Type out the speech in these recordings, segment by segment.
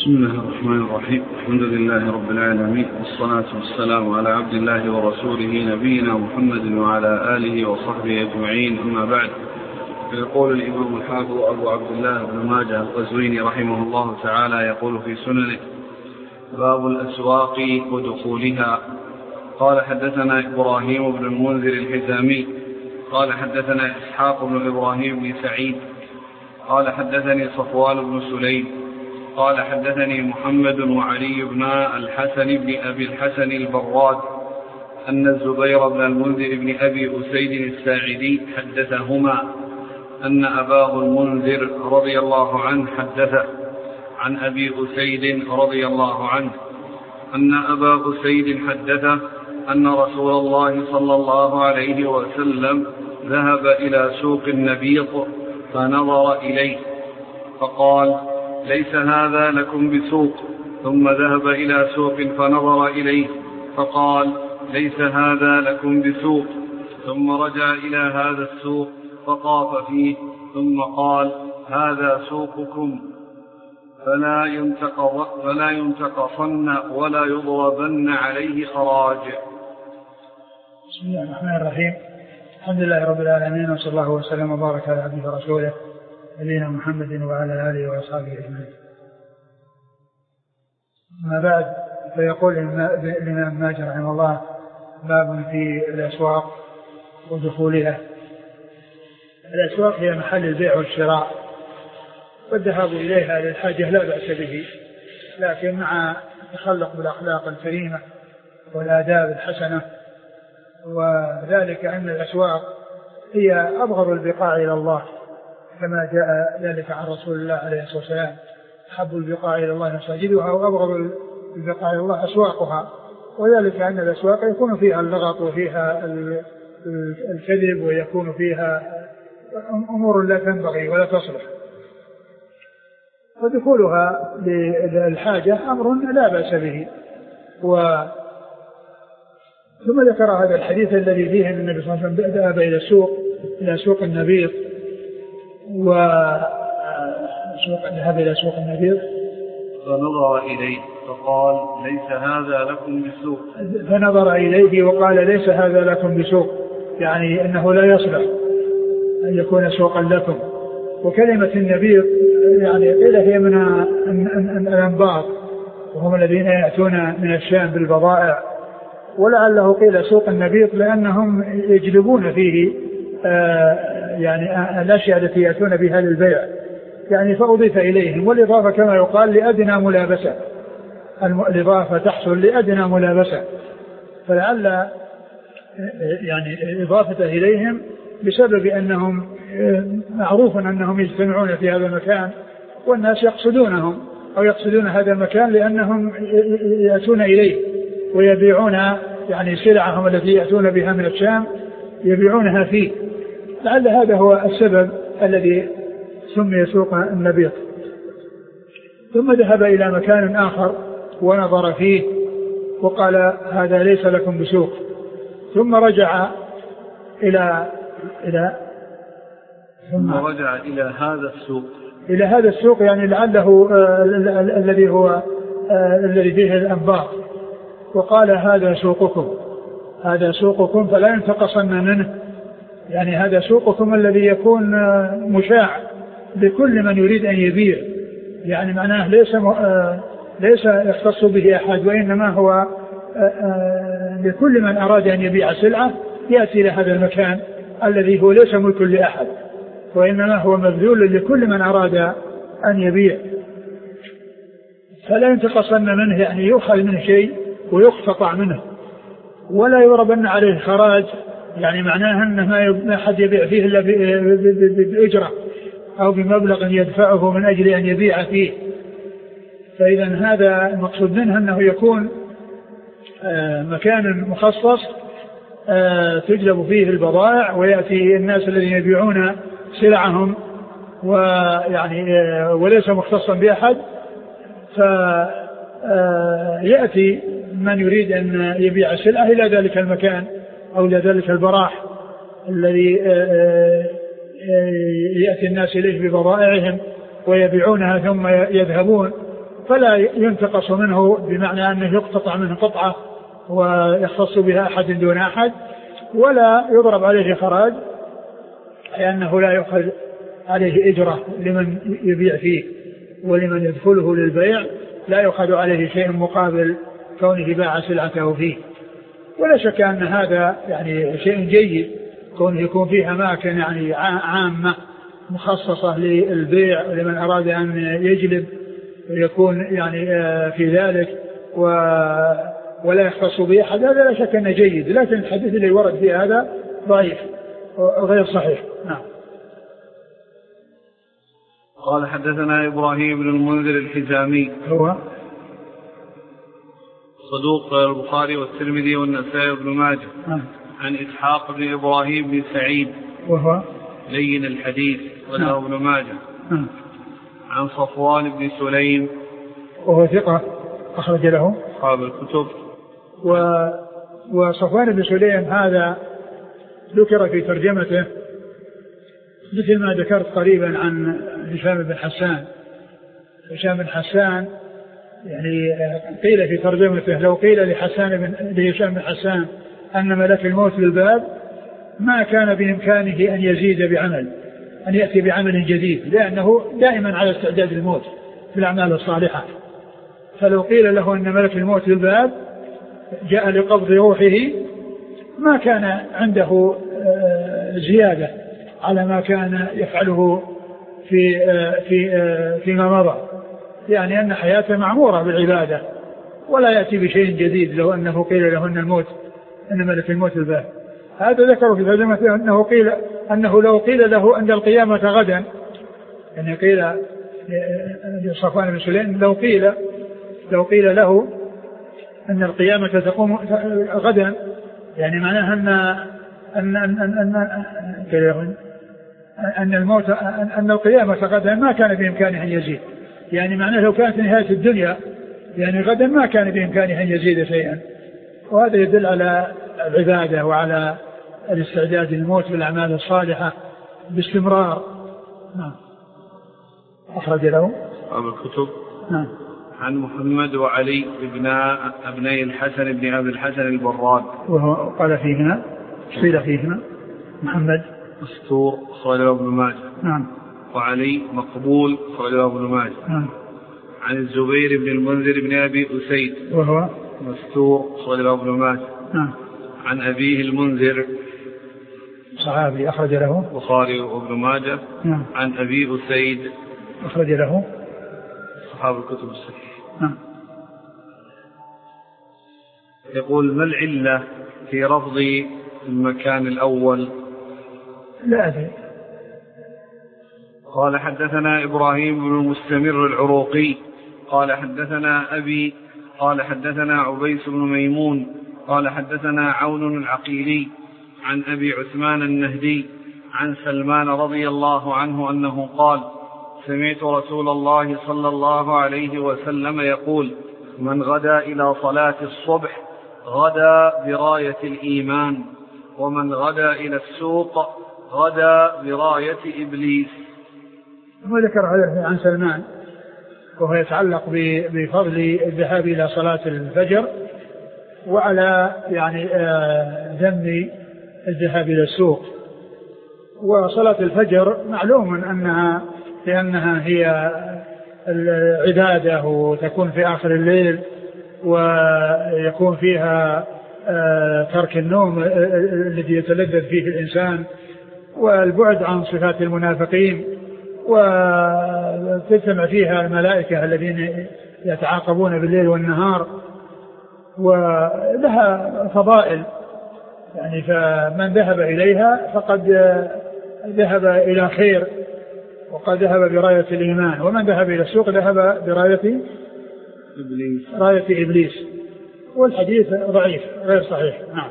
بسم الله الرحمن الرحيم. الحمد لله رب العالمين، والصلاة والسلام على عبد الله ورسوله نبينا محمد وعلى آله وصحبه أجمعين، أما بعد. فيقول الإمام الحافظ أبو عبد الله بن ماجه القزويني رحمه الله تعالى يقول في سننه: باب الأسواق ودخولها. قال حدثنا إبراهيم بن المنذر الحزامي قال حدثنا إسحاق بن إبراهيم بن سعيد قال حدثني صفوان بن سليم قال حدثني محمد وعلي بن الحسن بن أبي الحسن البراد أن الزبير بن المنذر بن أبي أسيد الساعدي حدثهما أن أباه المنذر رضي الله عنه حدث عن أبي أسيد رضي الله عنه أن أبا أسيد حدثه أن رسول الله صلى الله عليه وسلم ذهب إلى سوق النبيط فنظر إليه فقال: ليس هذا لكم بسوق. ثم ذهب إلى سوق فنظر إليه فقال: ليس هذا لكم بسوق. ثم رجع إلى هذا السوق فطاف فيه ثم قال: هذا سوقكم، فلا ينتقصن ولا يضربن عليه خراج. بسم الله الرحمن الرحيم. الحمد لله رب العالمين، وصلى الله وسلم وبارك على عبده ورسوله نبينا محمد وعلى آله وأصحابه أجمعين. ما بعد، فيقول الإمام ماجه رحمه الله: باب في الأسواق ودخولها. الأسواق هي محل البيع والشراء، والذهاب إليها للحاجة لا بأس به، لكن مع التخلق بالأخلاق الكريمة والآداب الحسنة، وذلك أن الأسواق هي أبغض البقاع إلى الله، كما جاء ذلك عن رسول الله عليه الصلاة والسلام: أحب البقاع إلى الله مساجدها، وأبغض البقاع إلى الله أسواقها. وذلك أن الأسواق يكون فيها اللغط وفيها الكذب، ويكون فيها أمور لا تنبغي ولا تصلح، ودخولها للحاجة أمر لا بأس به. ثم ذكر هذا الحديث الذي فيه أن النبي صلى الله عليه وسلم ذهب إلى سوق النبيط، ذهب إلى سوق النبيط فنظر إليه فقال: ليس هذا لكم بسوق. فنظر إليه وقال: ليس هذا لكم بسوق، يعني أنه لا يصلح أن يكون سوقا لكم. وكلمة النبيط يعني قيل هي من الأنباط، وهم الذين يأتون من الشام بالبضائع، ولعله قيل سوق النبيط لأنهم يجلبون فيه يعني الأشياء التي يأتون بها للبيع، يعني فأضيف إليهم. والإضافة كما يقال لأدنى ملابسة، الإضافة تحصل لأدنى ملابسة، فلعل يعني إضافته إليهم بسبب أنهم معروف أنهم يجتمعون في هذا المكان، والناس يقصدونهم أو يقصدون هذا المكان لأنهم يأتون إليه ويبيعون يعني سلعهم التي يأتون بها من الشام يبيعونها فيه. لعل هذا هو السبب الذي سمي سوق النبيط. ثم ذهب إلى مكان آخر ونظر فيه وقال: هذا ليس لكم بسوق. ثم رجع إلى هذا السوق، يعني لعله الذي فيه الأنباط، وقال: هذا سوقكم فلا ينتقصن منه، يعني هذا سوقكم الذي يكون مشاع لكل من يريد أن يبيع، يعني معناه ليس يختص به أحد، وإنما هو لكل من أراد أن يبيع سلعة يأتي إلى هذا المكان الذي هو ليس ملك لأحد، وإنما هو مبذول لكل من أراد أن يبيع. فلا ينتقصن منه، يعني يؤخذ منه شيء ويقتطع منه، ولا يضربن عليه خراج، يعني معناه أنه ما أحد يبيع فيه إلا بأجرة أو بمبلغ يدفعه من أجل أن يبيع فيه. فإذا هذا المقصود منه أنه يكون مكان مخصص تجلب فيه البضائع، ويأتي الناس الذين يبيعون سلعهم ويعني وليس مختصا بأحد، فيأتي من يريد أن يبيع سلعة إلى ذلك المكان أو إلى ذلك البراح الذي يأتي الناس إليه ببضائعهم ويبيعونها ثم يذهبون فلا ينتقص منه بمعنى أنه يقتطع منه قطعة ويختص بها أحد دون أحد، ولا يضرب عليه خراج لأنه لا يؤخذ عليه إجرة لمن يبيع فيه، ولمن يدخله للبيع لا يؤخذ عليه شيء مقابل كونه باع سلعته فيه. ولا شك أن هذا يعني شيء جيد، كونه يكون فيه أماكن يعني عامة مخصصة للبيع لمن أراد أن يجلب يكون يعني في ذلك ولا يختص به أحد، هذا لا شك أنه جيد، لكن الحديث اللي ورد فيه هذا ضعيف غير صحيح. نعم. قال حدثنا إبراهيم بن المنذر الحزامي هو صدوق البخاري والترمذي والنسائي وابن ماجه. عن إسحاق بن إبراهيم بن سعيد وهو لين الحديث وله ابن ماجه. عن صفوان بن سليم وهو ثقة أخرج له أصحاب الكتب. وصفوان بن سليم هذا ذكر في ترجمته مثل ما ذكرت قريبا عن هشام بن حسان. هشام بن حسان يعني قيل في ترجمته لو قيل لهشام بن حسان أن ملك الموت بالباب ما كان بإمكانه أن يزيد بعمل، أن يأتي بعمل جديد، لأنه دائما على استعداد الموت في الأعمال الصالحة. فلو قيل له أن ملك الموت بالباب جاء لقبض روحه ما كان عنده زيادة على ما كان يفعله فيما مضى، يعني أن حياته معمورة بالعبادة ولا يأتي بشيء جديد لو أنه قيل له أن ملك الموت الباب. هذا ذكروا في ترجمته أنه لو قيل له أن القيامة غدا، يعني قيل لصفوان بن سليم لو قيل له أن القيامة تقوم غدا، يعني معناها أن القيامة غدا ما كان بإمكانه أن يزيد، يعني معناه لو كانت نهاية الدنيا يعني غدا ما كان بإمكانه أن يزيد شيئا. وهذا يدل على العبادة وعلى الاستعداد للموت بالأعمال الصالحة باستمرار. نعم. أخرج له أبو الكتب. نعم. عن محمد وعلي ابني الحسن بن أبي الحسن البراد وهو قال فيهما قيل فيهما محمد مستور صلى ابن ماجه. نعم. وعلي مقبول صلى ابن ماجه. نعم. عن الزبير بن المنذر بن أبي أسيد وهو مستور صلى ابن ماجه. نعم. عن أبيه المنذر صحابي أخرج له البخاري وابن ماجه. نعم. عن أبي أسيد أخرج له أصحاب الكتب الستة. نعم. يقول ما العلة في رفض المكان الأول؟ لا أدري. قال حدثنا إبراهيم بن المستمر العروقي قال حدثنا أبي قال حدثنا عبيس بن ميمون قال حدثنا عون العقيلي عن أبي عثمان النهدي عن سلمان رضي الله عنه أنه قال سمعت رسول الله صلى الله عليه وسلم يقول من غدا إلى صلاة الصبح غدا براية الإيمان ومن غدا إلى السوق غدا براية إبليس. وذكر هذا عن سلمان وهو يتعلق بفضل الذهاب إلى صلاة الفجر وعلى يعني ذم الذهاب إلى السوق. وصلاة الفجر معلوم لأنها هي العبادة وتكون في آخر الليل ويكون فيها ترك النوم الذي يتلذذ فيه الإنسان والبعد عن صفات المنافقين، وتجتمع فيها الملائكة الذين يتعاقبون بالليل والنهار، ولها فضائل يعني فمن ذهب إليها فقد ذهب إلى خير وقد ذهب براية الإيمان، ومن ذهب إلى السوق ذهب براية إبليس. والحديث ضعيف غير صحيح. نعم.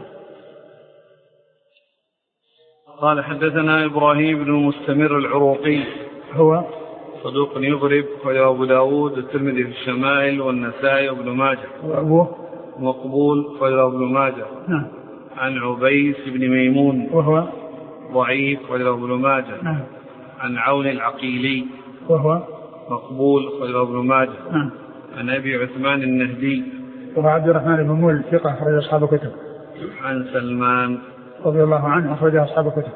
قال حدثنا إبراهيم بن المستمر العروقي هو صدوق يغرب وأبو داود الترمذي في الشمائل والنسائي وابن ماجه وأبوه مقبول وابن ماجه. نعم. عن عبيس بن ميمون وهو ضعيف وابن ماجه. نعم. عن عون العقيلي وهو مقبول وابن ماجه. نعم. عن أبي عثمان النهدي وهو عبد الرحمن بن مول ثقة أخرج أصحاب الكتب. عن سلمان رضي الله عنه أخرج أصحاب الكتب.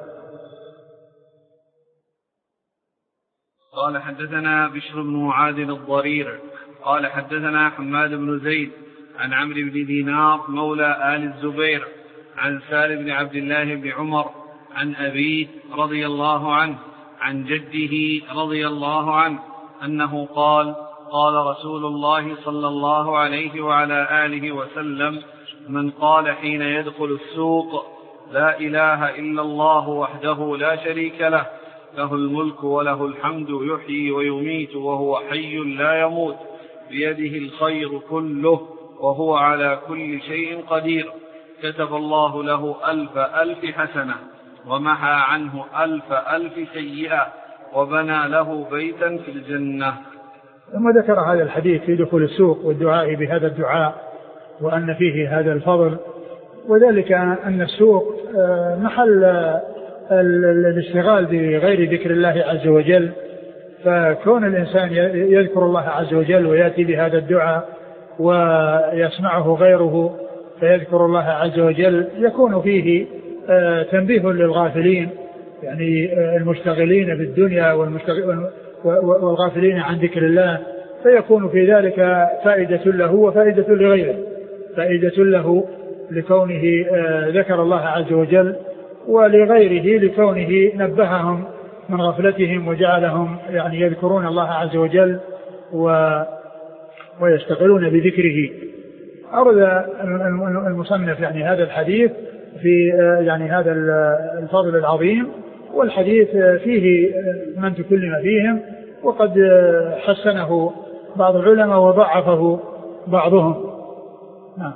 قال حدثنا بشر بن معاذ الضرير قال حدثنا حماد بن زيد عن عمرو بن دينار مولى آل الزبير عن سالم بن عبد الله بن عمر عن أبيه رضي الله عنه عن جده رضي الله عنه أنه قال قال رسول الله صلى الله عليه وعلى آله وسلم من قال حين يدخل السوق لا إله إلا الله وحده لا شريك له له الملك وله الحمد يحيي ويميت وهو حي لا يموت بيده الخير كله وهو على كل شيء قدير كتب الله له 1000 حسنة ومحى عنه 1000 سيئة وبنى له بيتا في الجنة. ثم ذكر هذا الحديث في دخول السوق والدعاء بهذا الدعاء وأن فيه هذا الفضل، وذلك أن السوق محل الاشتغال بغير ذكر الله عز وجل، فكون الإنسان يذكر الله عز وجل ويأتي بهذا الدعاء ويسمعه غيره فيذكر الله عز وجل يكون فيه تنبيه للغافلين، يعني المشتغلين بالدنيا والغافلين عن ذكر الله، فيكون في ذلك فائدة له وفائدة لغيره، فائدة له لكونه ذكر الله عز وجل، ولغيره لكونه نبههم من غفلتهم وجعلهم يعني يذكرون الله عز وجل ويشتغلون بذكره. أرد المصنف يعني هذا الحديث في يعني هذا الفضل العظيم، والحديث فيه من تكلم فيهم، وقد حسنه بعض العلماء وضعفه بعضهم. نعم.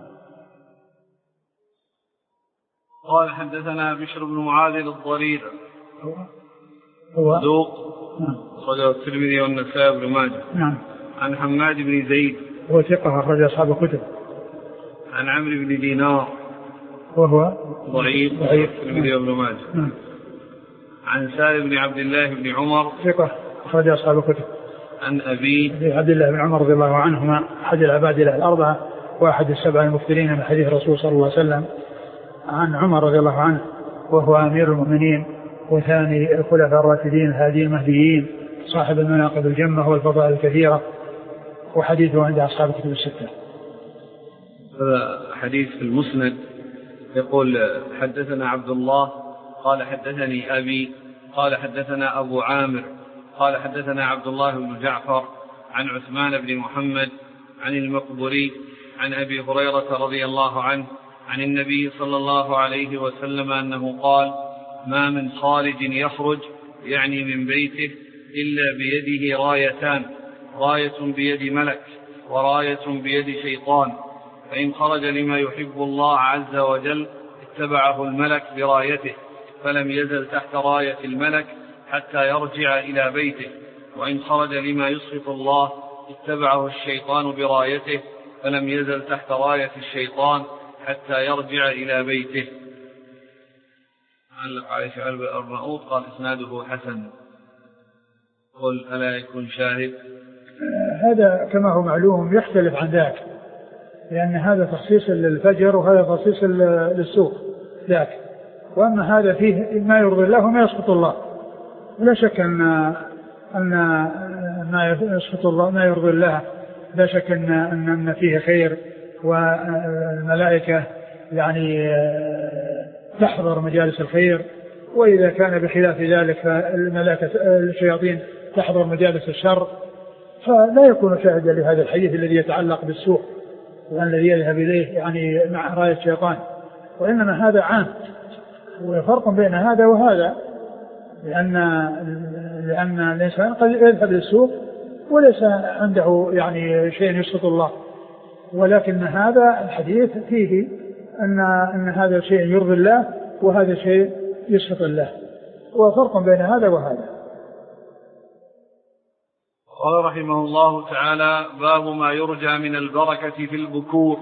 قال حدثنا بشر بن معاذ الضرير هو ذوق أخرجه الترمذي والنسائي بن ماجه. نعم. عن حماد بن زيد هو ثقة أخرج أصحاب الكتب. عن عمرو بن دينار وهو ضعيف الترمذي وابن ماجه. نعم. عن سالم بن عبد الله بن عمر ثقة أخرج أصحاب الكتب. عن أبي عبد الله بن عمر رضي الله عنهما أحد العباد الأربعة وأحد السبع المكثرين من حديث الرسول صلى الله عليه وسلم. عن عمر رضي الله عنه وهو أمير المؤمنين وثاني الخلفاء الراشدين الهاديين المهديين صاحب المناقب الجمة والفضائل الكثيرة، وحديثه عند أصحاب الكتب الستة. هذا حديث في المسند يقول حدثنا عبد الله قال حدثني أبي قال حدثنا أبو عامر قال حدثنا عبد الله بن جعفر عن عثمان بن محمد عن المقبري عن أبي هريرة رضي الله عنه عن النبي صلى الله عليه وسلم أنه قال ما من خارج يخرج يعني من بيته إلا بيده رايتان، راية بيد ملك وراية بيد شيطان، فإن خرج لما يحب الله عز وجل اتبعه الملك برايته فلم يزل تحت راية الملك حتى يرجع إلى بيته، وإن خرج لما يسخط الله اتبعه الشيطان برايته فلم يزل تحت راية الشيطان حتى يرجع إلى بيته. علق عليه شعيب الأرناؤوط قال إسناده حسن. قل ألا يكون شاهد؟ هذا كما هو معلوم يختلف عن ذاك، لأن هذا تخصيص للفجر وهذا تخصيص للسوق ذاك، وأما هذا فيه ما يرضي الله وما يسخط الله. لا شك أن ما يسخط الله ما يرضي الله لا شك أن فيه خير، والملائكة يعني تحضر مجالس الخير، وإذا كان بخلاف ذلك فالملائكة الشياطين تحضر مجالس الشر، فلا يكون شاهدا لهذا الحديث الذي يتعلق بالسوق والذي يذهب إليه يعني مع راية الشيطان، وإنما هذا عام، وفرق بين هذا وهذا، لأن الإنسان قد يذهب للسوق وليس عنده يعني شيء يسخط الله، ولكن هذا الحديث فيه أن هذا شيء يرضي الله وهذا شيء يسخط الله، وفرق بين هذا وهذا. قال رحمه الله تعالى باب ما يرجى من البركة في البكور.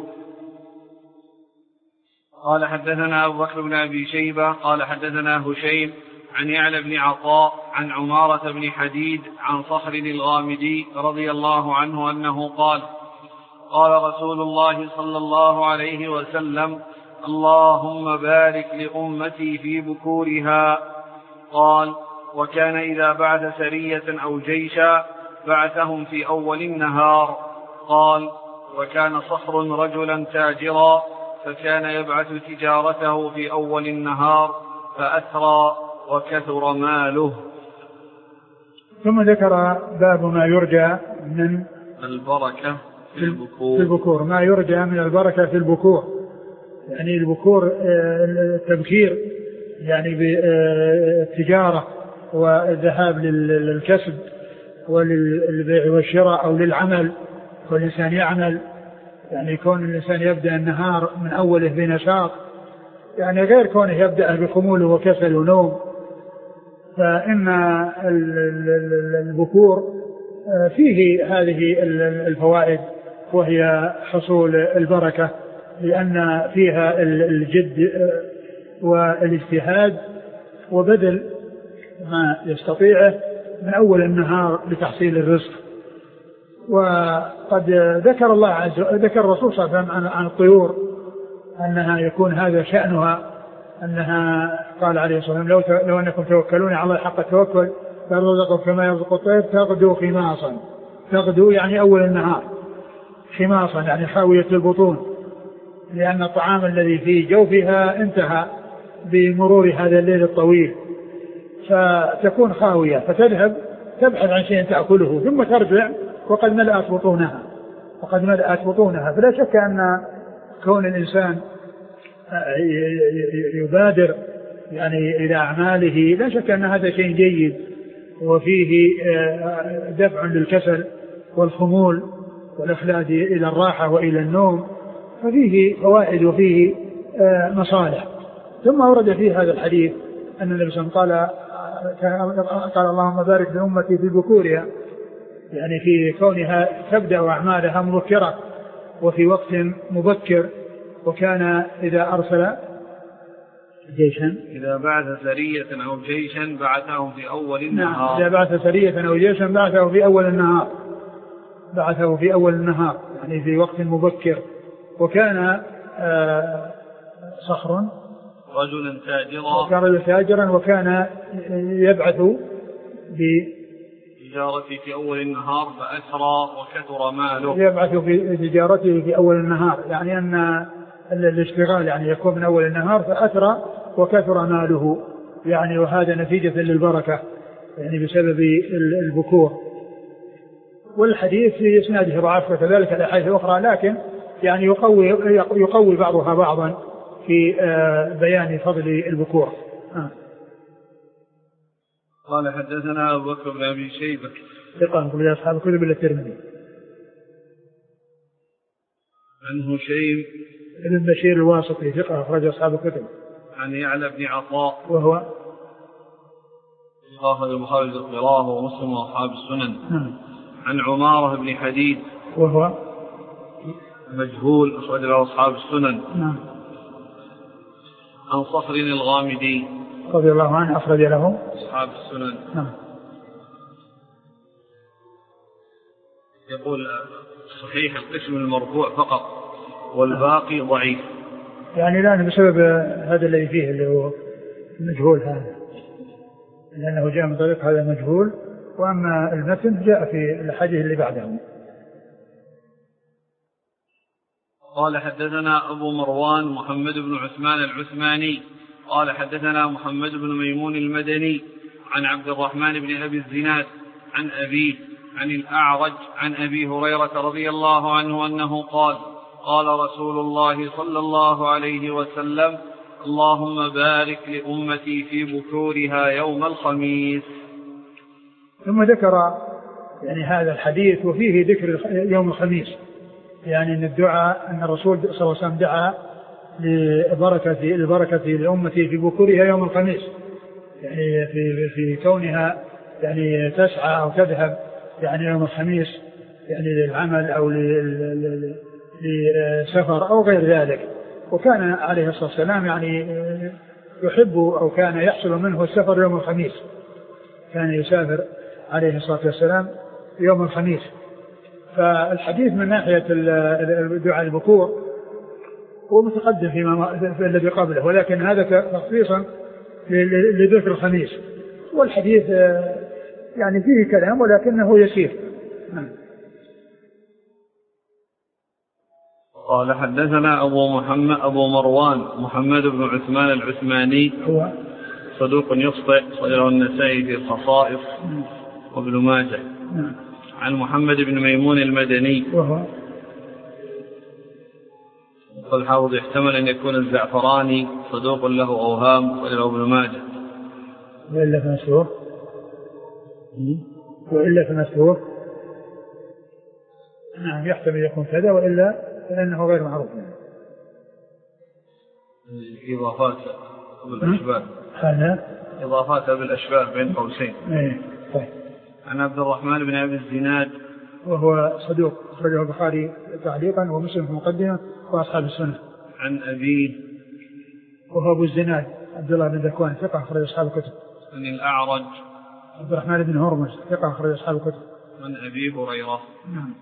قال حدثنا أبو بكر بن أبي شيبة قال حدثنا هشيم عن يعلى بن عطاء عن عمارة بن حديد عن صخر الغامدي رضي الله عنه أنه قال قال رسول الله صلى الله عليه وسلم اللهم بارك لأمتي في بكورها. قال وكان إذا بعث سرية أو جيشا بعثهم في أول النهار. قال وكان صخر رجلا تاجرا فكان يبعث تجارته في أول النهار فأثرى وكثر ماله. ثم ذكر باب ما يرجى من البركة في البكور، ما يرجى من البركة في البكور، يعني البكور التبكير يعني بالتجارة والذهاب للكسب وللبيع والشراء أو للعمل، والإنسان يعمل، يعني يكون الإنسان يبدأ النهار من أوله بنشاط، يعني غير كونه يبدأ بخمول وكسل ونوم. فإن البكور فيه هذه الفوائد، وهي حصول البركة، لأن فيها الجد والاجتهاد وبذل ما يستطيعه من أول النهار لتحصيل الرزق. وقد ذكر الرسول صلى الله عليه وسلم عن الطيور أنها يكون هذا شأنها، أنها قال عليه الصلاة والسلام لو أنكم توكلون على الله حق التوكل فارزقكم كما يرزق الطير تغدو خماصا. تغدو يعني أول النهار، خماصا يعني خاوية البطون، لأن الطعام الذي في جوفها انتهى بمرور هذا الليل الطويل، فتكون خاوية، فتذهب تبحث عن شيء تأكله ثم ترجع وقد ملأت بطونها. فلا شك أن كون الإنسان يبادر يعني إلى أعماله لا شك أن هذا شيء جيد، وفيه دفع للكسل والخمول والإخلاد إلى الراحة وإلى النوم، ففيه فوائد وفيه مصالح. ثم ورد في هذا الحديث أن النبي صلى الله عليه وسلم قال اللهم بارك لأمتي في بكورها، يعني في كونها تبدأ أعمالها مبكرة وفي وقت مبكر. وكان إذا أرسل جيشا إذا بعث سرية أو جيشا بعثهم في أول النهار. إذا بعث سرية أو جيشا بعثه في أول النهار، يعني في وقت مبكر. وكان صخر رجلا تاجرا وكان يبعث تجارته في أول النهار فأسرى وكثر ماله. يبعث في تجارته في أول النهار، يعني أن الاشتغال يعني يكون من أول النهار فأسرى وكثر ماله، يعني وهذا نتيجة للبركة يعني بسبب البكور. والحديث في إسناده ضعف وكذلك الأحاديث الأخرى، لكن يعني يقوي بعضها بعضا في بيان فضل البكور. قال حدثنا أبو بكر بن أبي شيبة ثقة من أصحاب الكتب إلا الترمذي. عن هشيم بن بشير الواسطي ثقة أخرج أصحاب الكتب. عن يعلى بن عطاء وهو أخرج البخاري وغيره ومسلم وأصحاب السنن. عن عمارة بن حديد وهو مجهول أخرج له أصحاب السنن. عن صخر الغامدي رضي الله عنه أخرج له أصحاب السنن. يقول صحيح القسم المرفوع فقط والباقي ضعيف، يعني الآن بسبب هذا الذي فيه اللي هو مجهول هذا، لأنه جاء من طريق هذا مجهول، وأما المتن جاء في الحديث اللي بعده. قال حدثنا أبو مروان محمد بن عثمان العثماني قال حدثنا محمد بن ميمون المدني عن عبد الرحمن بن أبي الزناد عن أبيه عن الأعرج عن أبي هريرة رضي الله عنه أنه قال قال رسول الله صلى الله عليه وسلم اللهم بارك لأمتي في بكورها يوم الخميس. ثم ذكر يعني هذا الحديث وفيه ذكر يوم الخميس، يعني أن الدعاء أن الرسول صلى الله عليه وسلم دعا للبركة لأمتي في بكورها يوم الخميس، يعني في كونها يعني تسعى أو تذهب يعني يوم الخميس يعني للعمل أو لسفر أو غير ذلك. وكان عليه الصلاة والسلام يعني يحب أو كان يحصل منه السفر يوم الخميس، كان يسافر عليه الصلاة والسلام يوم الخميس. فالحديث من ناحية دعاء البكور هو متقدم في الذي قبله، ولكن هذا تخصيصا لذكر الخميس، والحديث يعني فيه كلام ولكنه يسير. قال حدثنا أبو مروان محمد بن عثمان العثماني هو صدوق يخطئ، صدره النسائي في الخصائص وابن ماجه. عن محمد بن ميمون المدني وهو والحافظ يحتمل أن يكون الزعفراني صدوق له أوهام، صدره ابن ماجه. وإلا فمسهور نعم يحتمل يكون كذا، وإلا فإنه غير معروف. إضافات بالأشباه، هذا إضافات بالأشباه بين قوسين. طيب. عن عبد الرحمن بن أبي الزناد وهو صدوق، أخرجه البخاري تعليقا ومسلم في مقدمة وأصحاب السنة. عن أبيه وهو أبو الزناد عبد الله بن ذكوان ثقة، أخرج أصحاب الكتب. عن الأعرج عبد الرحمن بن هرمز ثقة، أخرج أصحاب الكتب. عن أبي هريرة. نعم.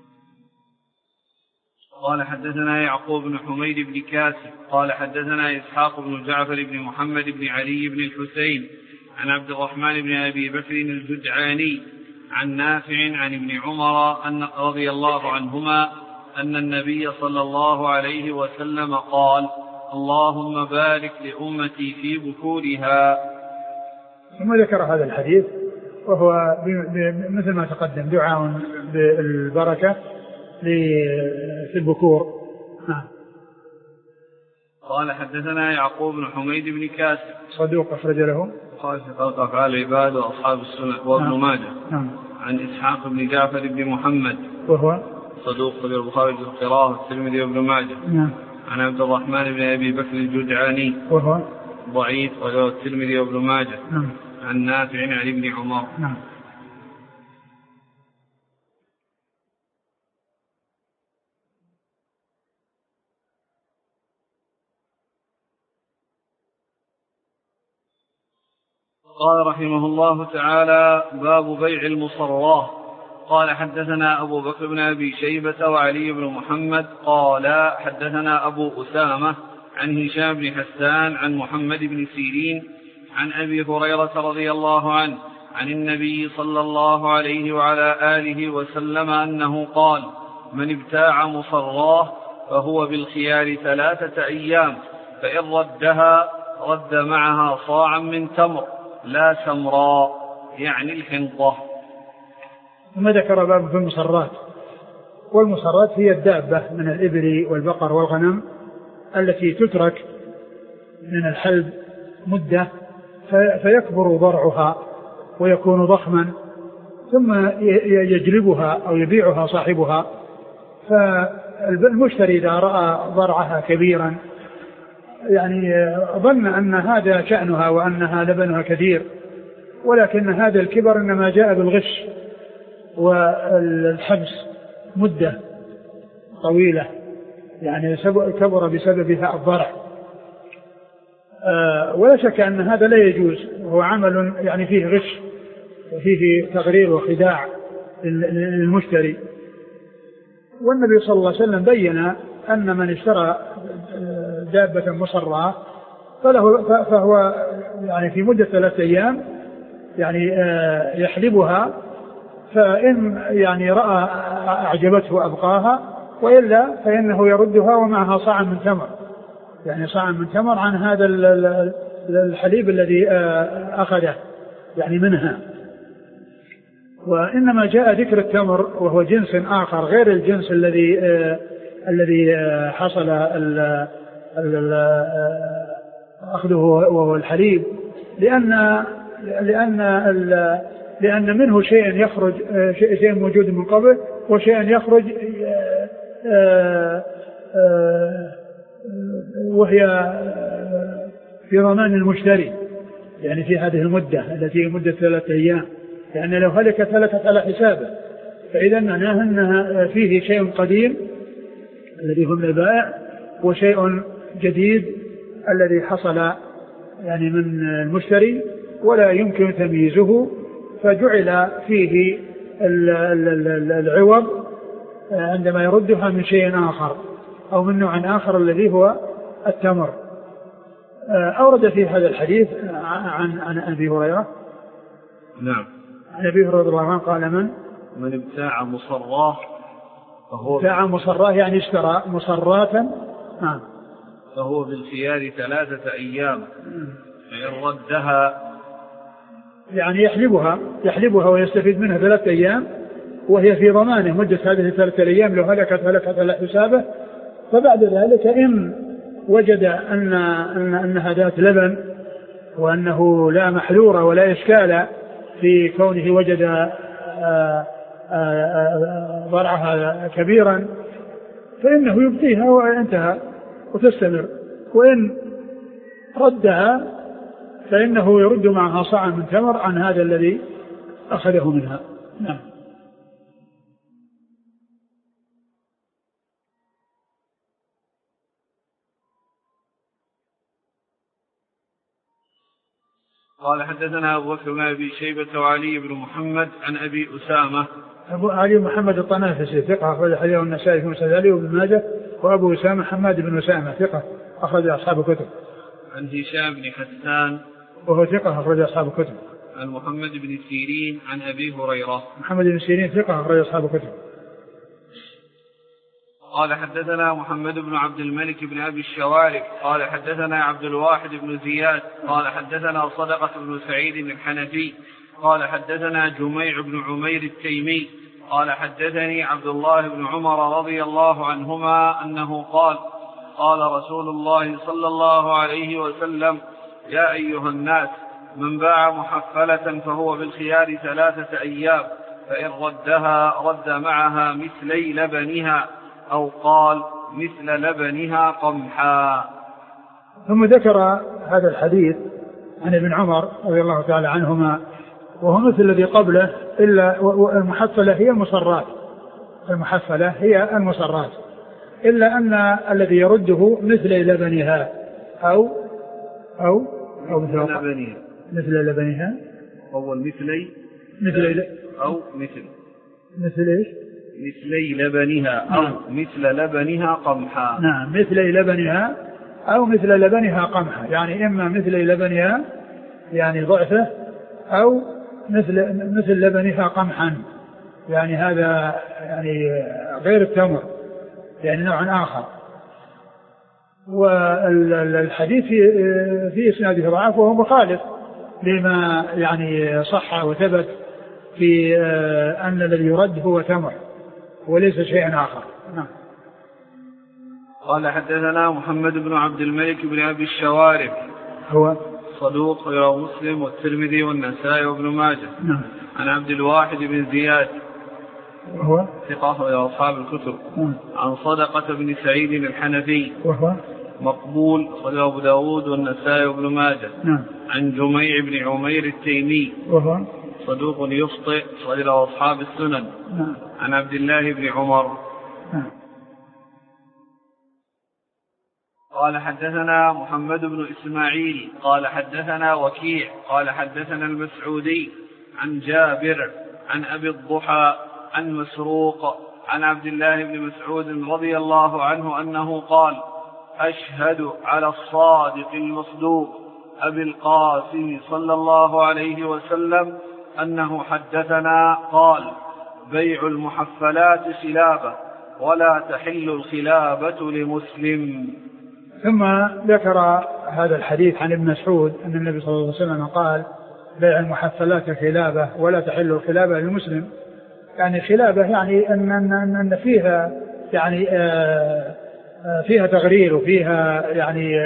قال حدثنا يعقوب بن حميد بن كاسب قال حدثنا إسحاق بن جعفر بن محمد بن علي بن الحسين عن عبد الرحمن بن أبي بكر الجدعاني عن نافع عن ابن عمر أن رضي الله عنهما أن النبي صلى الله عليه وسلم قال: اللهم بارك لأمتي في بكورها. ثم ذكر هذا الحديث وهو مثل ما تقدم دعاء بالبركة في البكور. قال حدثنا يعقوب بن حميد بن كاسب صدوق أخرج له قال في خلق أفعال العباد وأصحاب السنة وابن ماجه. عن إسحاق بن جعفر بن محمد وهو صدوق في البخاري في القراءة والترمذي وابن ماجه. عن عبد الرحمن بن أبي بكر الجدعاني وهو ضعيف وله الترمذي وابن ماجه. عن نافع عن ابن عمر. قال رحمه الله تعالى: باب بيع المصراه. قال حدثنا أبو بكر بن أبي شيبة وعلي بن محمد قال حدثنا أبو أسامة عن هشام بن حسان عن محمد بن سيرين عن أبي هريرة رضي الله عنه عن النبي صلى الله عليه وعلى آله وسلم أنه قال: من ابتاع مصراه فهو بالخيار 3 أيام، فإن ردها رد معها صاعا من تمر لا سمراء، يعني الحنطة. ثم ذكر باب في المصرات. والمصرات هي الدابة من الإبل والبقر والغنم التي تترك من الحلب مدة فيكبر ضرعها ويكون ضخما، ثم يجلبها أو يبيعها صاحبها. فالمشتري إذا رأى ضرعها كبيرا يعني ظن أن هذا شأنها وأنها لبنها كثير، ولكن هذا الكبر إنما جاء بالغش والحبس مدة طويلة، يعني كبر بسببها الضرع. ولا شك أن هذا لا يجوز، وهو عمل يعني فيه غش وفيه تغرير وخداع للمشتري. والنبي صلى الله عليه وسلم بين أن من اشترى دابة مصرة فهو يعني في مدة 3 أيام يعني يحلبها، فإن يعني رأى أعجبته أبقاها، وإلا فإنه يردها ومعها صاع من تمر، يعني صاع من تمر عن هذا الحليب الذي أخذه يعني منها. وإنما جاء ذكر التمر وهو جنس آخر غير الجنس الذي حصل أخذه وهو الحليب، لأن منه شيء يخرج، شيء موجود من قبل، وشيء يخرج وهي في ضمان المشتري، يعني في هذه المدة التي هي مدة 3 أيام، يعني لو هلكت هلكت على حسابه. فإذا معناه أنها فيه شيء قديم الذي هو من البائع، وشيء جديد الذي حصل يعني من المشتري ولا يمكن تمييزه، فجعل فيه العوض عندما يردها من شيء آخر أو من نوع آخر الذي هو التمر. أورد في هذا الحديث عن أبي هريرة. نعم. عن أبي هريرة رضي الله عنه قال: من ابتاع مصراه ابتاع مصراه يعني اشترى مصراة فهو بالخيار 3 أيام، فإن ردها يعني يحلبها ويستفيد منها 3 أيام، وهي في ضمانه مدة هذه 3 أيام، لو هلكت على حسابه. فبعد ذلك إن وجد أنها ذات لبن وأنه لا محلورة ولا إشكال في كونه وجد ضرعها كبيرا فإنه يبقيها وانتهى وتستمر، وإن ردها فإنه يرد معها صاعا من تمر عن هذا الذي أخذه منها. نعم. قال حدثنا أبو بكر بن أبي شيبة وعلي بن محمد عن أبي أسامة. أبو علي محمد الطنافسي ثقة أخرج حديثه النسائي في مسند علي وابن ماجه، وأبو أسامة حماد بن أسامة ثقة أخرج أصحاب الكتب. عن هشام بن حسان وهو ثقة أخرج أصحاب الكتب. عن محمد بن سيرين عن أبي هريرة. محمد بن سيرين ثقة أخرج أصحاب الكتب. قال حدثنا محمد بن عبد الملك بن أبي الشوارب قال حدثنا عبد الواحد بن زياد قال حدثنا صدقة بن سعيد الحنفي قال حدثنا جميع بن عمير التيمي قال حدثني عبد الله بن عمر رضي الله عنهما أنه قال: قال رسول الله صلى الله عليه وسلم: يا أيها الناس، من باع محفلة فهو بالخيار 3 أيام، فإن ردها رد معها مثلي لبنها، أو قال مثل لبنها قمحا. ثم ذكر هذا الحديث عن ابن عمر رضي الله تعالى عنهما، وهو مثل الذي قبله، إلا المحفلة هي المصرات، المحفلة هي المصرات، إلا أن الذي يرده مثل لبنها أو مثل لبنها، أول مثلي أو مثل إيش؟ مثلي لبنها أو مثل لبنها قمحا. نعم، مثلي لبنها أو مثل لبنها قمحا، يعني إما مثلي لبنها يعني ضعفه، أو مثل لبنها قمحا، يعني هذا يعني غير التمر، يعني نوع آخر. والحديث في إسناده ضعف وهو مخالف لما يعني صح وثبت في أن الذي يرد هو تمر وليس شيء آخر. نعم. قال حدثنا محمد بن عبد الملك بن أبي الشوارب، هو صدوق رواه مسلم والترمذي والنسائي وابن ماجه. نعم. عن عبد الواحد بن زياد، وهو ثقة إلى أصحاب الكتب. عن صدقة بن سعيد الحنفي، وهو مقبول، صدق أبو داود والنسائي وابن ماجه. نعم. عن جميع بن عمير التيمي، وهو صدوق يخطئ، صدق أصحاب السنن. نعم. عن عبد الله بن عمر. نعم. قال حدثنا محمد بن إسماعيل قال حدثنا وكيع قال حدثنا المسعودي عن جابر عن أبي الضحى عن مسروق عن عبد الله بن مسعود رضي الله عنه أنه قال: أشهد على الصادق المصدوق أبي القاسم صلى الله عليه وسلم أنه حدثنا قال: بيع المحفلات خلابة، ولا تحل الخلابة لمسلم. ثم ذكر هذا الحديث عن ابن مسعود أن النبي صلى الله عليه وسلم قال: بيع المحفلات خلابة ولا تحل الخلابة للمسلم. يعني خلابة يعني أن فيها يعني فيها تغرير وفيها يعني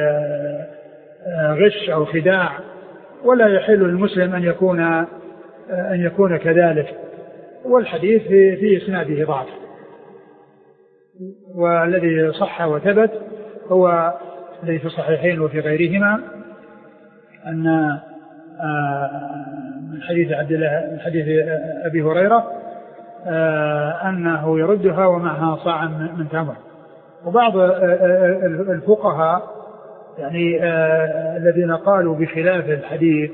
غش أو خداع، ولا يحل للمسلم أن يكون كذلك. والحديث في إسناده ضعف، والذي صح وثبت هو الذي في الصحيحين وفي غيرهما أن من حديث عبد الله من حديث أبي هريرة أنه يردها ومعها صاع من تمر. وبعض الفقهاء يعني الذين قالوا بخلاف الحديث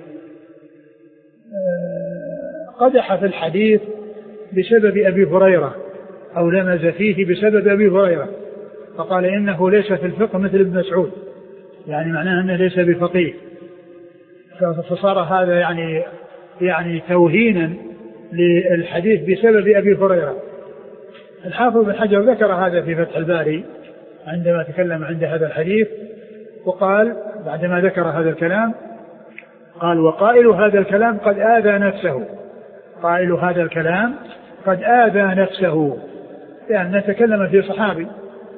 قدح في الحديث بسبب أبي هريرة أو لمز فيه بسبب أبي هريرة، فقال إنه ليس في الفقه مثل ابن مسعود، يعني معناه أنه ليس بفقيه، فصار هذا يعني توهينا للحديث بسبب أبي هريرة. الحافظ بن حجر ذكر هذا في فتح الباري عندما تكلم عند هذا الحديث، وقال بعدما ذكر هذا الكلام قال: وقائل هذا الكلام قد آذى نفسه. قائل هذا الكلام قد آذى نفسه، يعني نتكلم في صحابي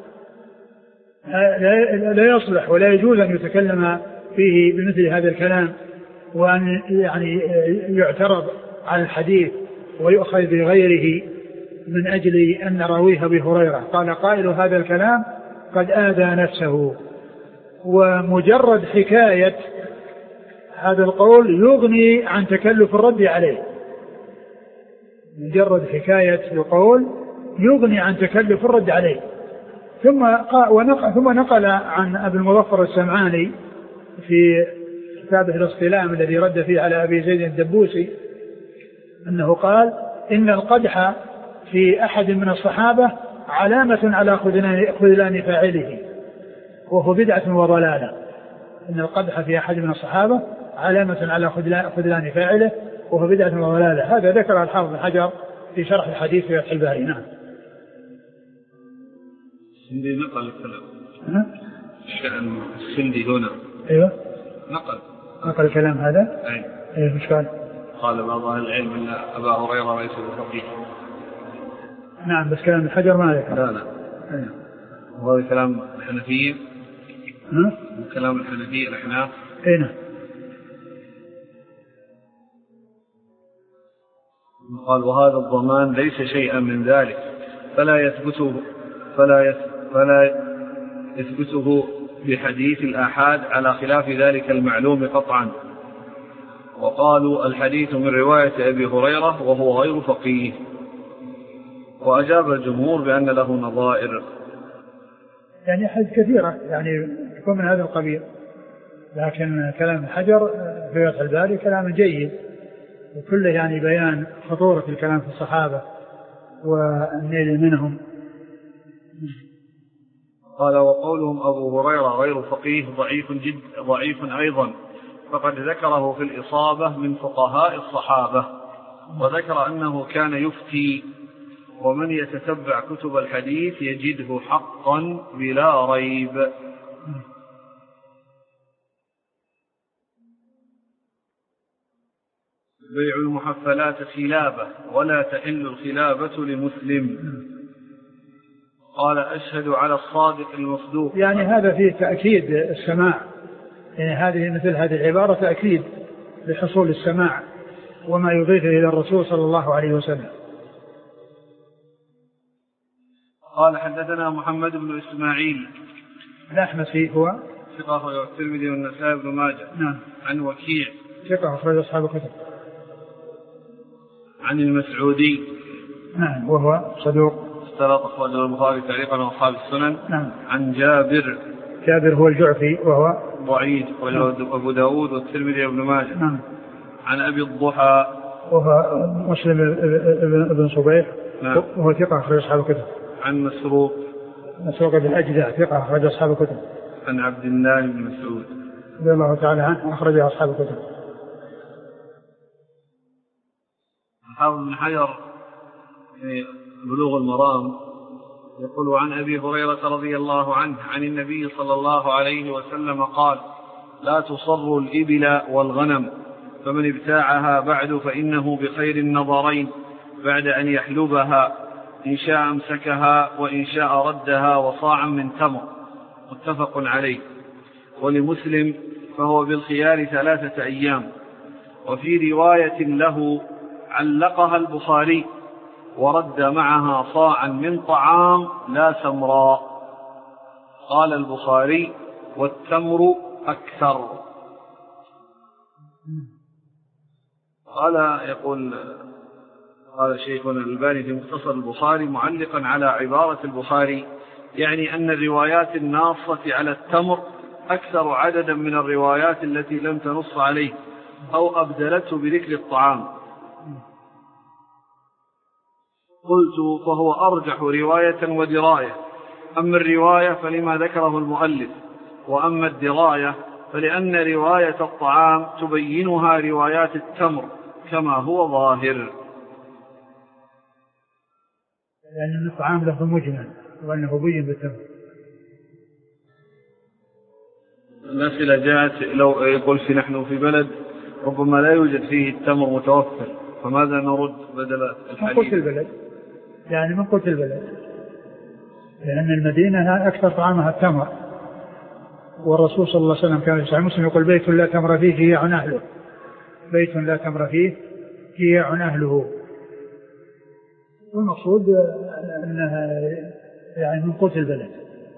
لا يصلح ولا يجوز أن يتكلم فيه بمثل هذا الكلام، وأن يعني يعترض على الحديث ويؤخذ بغيره من أجل أن راويه أبي هريرة. قال: قائل هذا الكلام قد آذى نفسه. ومجرد حكاية هذا القول يغني عن تكلف الرد عليه، مجرد حكاية القول يغني عن تكلف الرد عليه. ثم نقل عن أبي المظفر السمعاني في كتابه الاصطلام الذي رد فيه على أبي زيد الدبوسي أنه قال: إن القدح في أحد من الصحابة علامة على خذلان فاعله وهو بدعة وضلالة. إن القدح في أحد من الصحابة علامة على خذلان فاعله وهو بدعة وضلالة. هذا ذكر الحافظ بن حجر في شرح الحديث في فتح الباري. نعم. السندي نقل الكلام. شأن السندي هنا. أيوة. نقل الكلام هذا. أيوة. مش قال بعض أهل العلم أن أبا هريرة ليس بفقيه. نعم، بس كلام الحجر ما ذكر. لا. أيوة. وهذا كلام الحنفية. كلام الحنفية الأحناف. أين؟ قال: وهذا الضمان ليس شيئا من ذلك فلا يثبته بحديث الآحاد على خلاف ذلك المعلوم قطعا. وقالوا: الحديث من رواية أبي هريرة وهو غير فقيه. وأجاب الجمهور بأن له نظائر، يعني حديث كثيرة يعني تكون من هذا القبيل، لكن كلام الحجر في فتح الباري كلام جيد، وكله يعني بيان خطورة الكلام في الصحابة والنيل منهم. قال: وقولهم أبو هريرة غير فقيه ضعيف أيضا، فقد ذكره في الإصابة من فقهاء الصحابة، وذكر أنه كان يفتي، ومن يتتبع كتب الحديث يجده حقا بلا ريب. بيع المحفلات خلابة ولا تحل الخلابة لمسلم. قال: أشهد على الصادق المصدوق. يعني هذا فيه تأكيد السماع، يعني هذه مثل هذه العبارة تأكيد لحصول السماع وما يضيفه إلى الرسول صلى الله عليه وسلم. قال: حدثنا محمد بن إسماعيل الأحمسي هو ثقة الترمذي والنسائي بن ماجه. نعم. عن وكيع ثقة أخرج أصحاب الكتب. عن المسعودي. نعم، وهو صدوق اختلط أخرجه البخاري تعليقا وأصحاب السنن. نعم. عن جابر هو الجعفي وهو ضعيف، أخرجه أبو داود والترمذي وابن ماجه. نعم. عن أبي الضحى وهو مسلم بن صبيح. نعم. وهو ثقة أخرج أصحاب الكتب. عن مسروق بن أجدع ثقة أخرج أصحاب الكتب. عن عبد الله بن مسعود رضي الله تعالى عنه أخرج أصحاب الكتب. الحافظ بن حجر في بلوغ المرام يقول: عن أبي هريرة رضي الله عنه عن النبي صلى الله عليه وسلم قال: لا تصر الإبل والغنم، فمن ابتاعها بعد فإنه بخير النظرين بعد أن يحلبها، إن شاء أمسكها وإن شاء ردها وصاعا من تمر. متفق عليه. ولمسلم: فهو بالخيار 3 أيام. وفي رواية له علقها البخاري: ورد معها صاعا من طعام لا تمرا. قال البخاري: والتمر أكثر. قال شيخنا الألباني في مختصر البخاري معلقا على عبارة البخاري، يعني أن الروايات الناصة على التمر أكثر عددا من الروايات التي لم تنص عليه أو أبدلته بذكر الطعام. قلت فهو أرجح رواية ودراية. أما الرواية فلما ذكره المؤلف، وأما الدراية فلأن رواية الطعام تبينها روايات التمر كما هو ظاهر. لأن الطعام له مجمل وأنه بين بالتمر. الأسئلة جاءت لو يقول نحن في بلد ربما لا يوجد فيه التمر متوفر، فماذا نرد بدل الحليب؟ من قلت البلد، يعني من قلت البلد، لأن المدينة أكثر طعامها التمر، والرسول صلى الله عليه وسلم كان في صحيح مسلم يقول بيت لا تمر فيه جياع أهله، بيت لا تمر فيه جياع أهله. والمقصود أنها يعني من قلت البلد.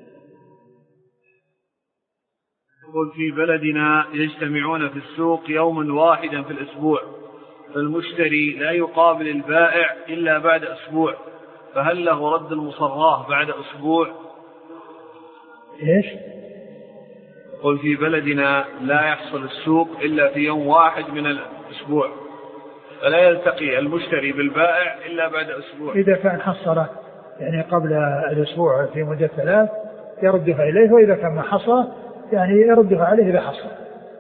يقول في بلدنا يجتمعون في السوق يوما واحدا في الأسبوع، فالمشتري لا يقابل البائع إلا بعد أسبوع، فهل له رد المصراه بعد أسبوع؟ إيش؟ يقول في بلدنا لا يحصل السوق إلا في يوم واحد من الأسبوع، فلا يلتقي المشتري بالبائع إلا بعد أسبوع. إذا كان حصله يعني قبل الأسبوع في مدة 3 يردها إليه، وإذا كان ما حصل يعني يردها عليه إذا حصل.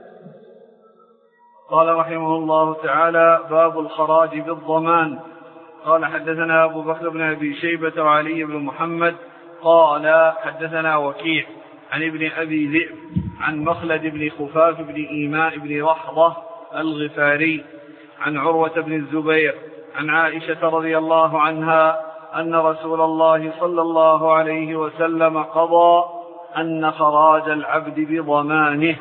قال رحمه الله تعالى: باب الخراج بالضمان. قال حدثنا أبو بكر بن أبي شيبة وعلي بن محمد قال حدثنا وكيع عن ابن أبي ذئب عن مخلد بن خفاف بن إيماء بن رحضة الغفاري عن عروة بن الزبير عن عائشة رضي الله عنها أن رسول الله صلى الله عليه وسلم قضى أن خراج العبد بضمانه.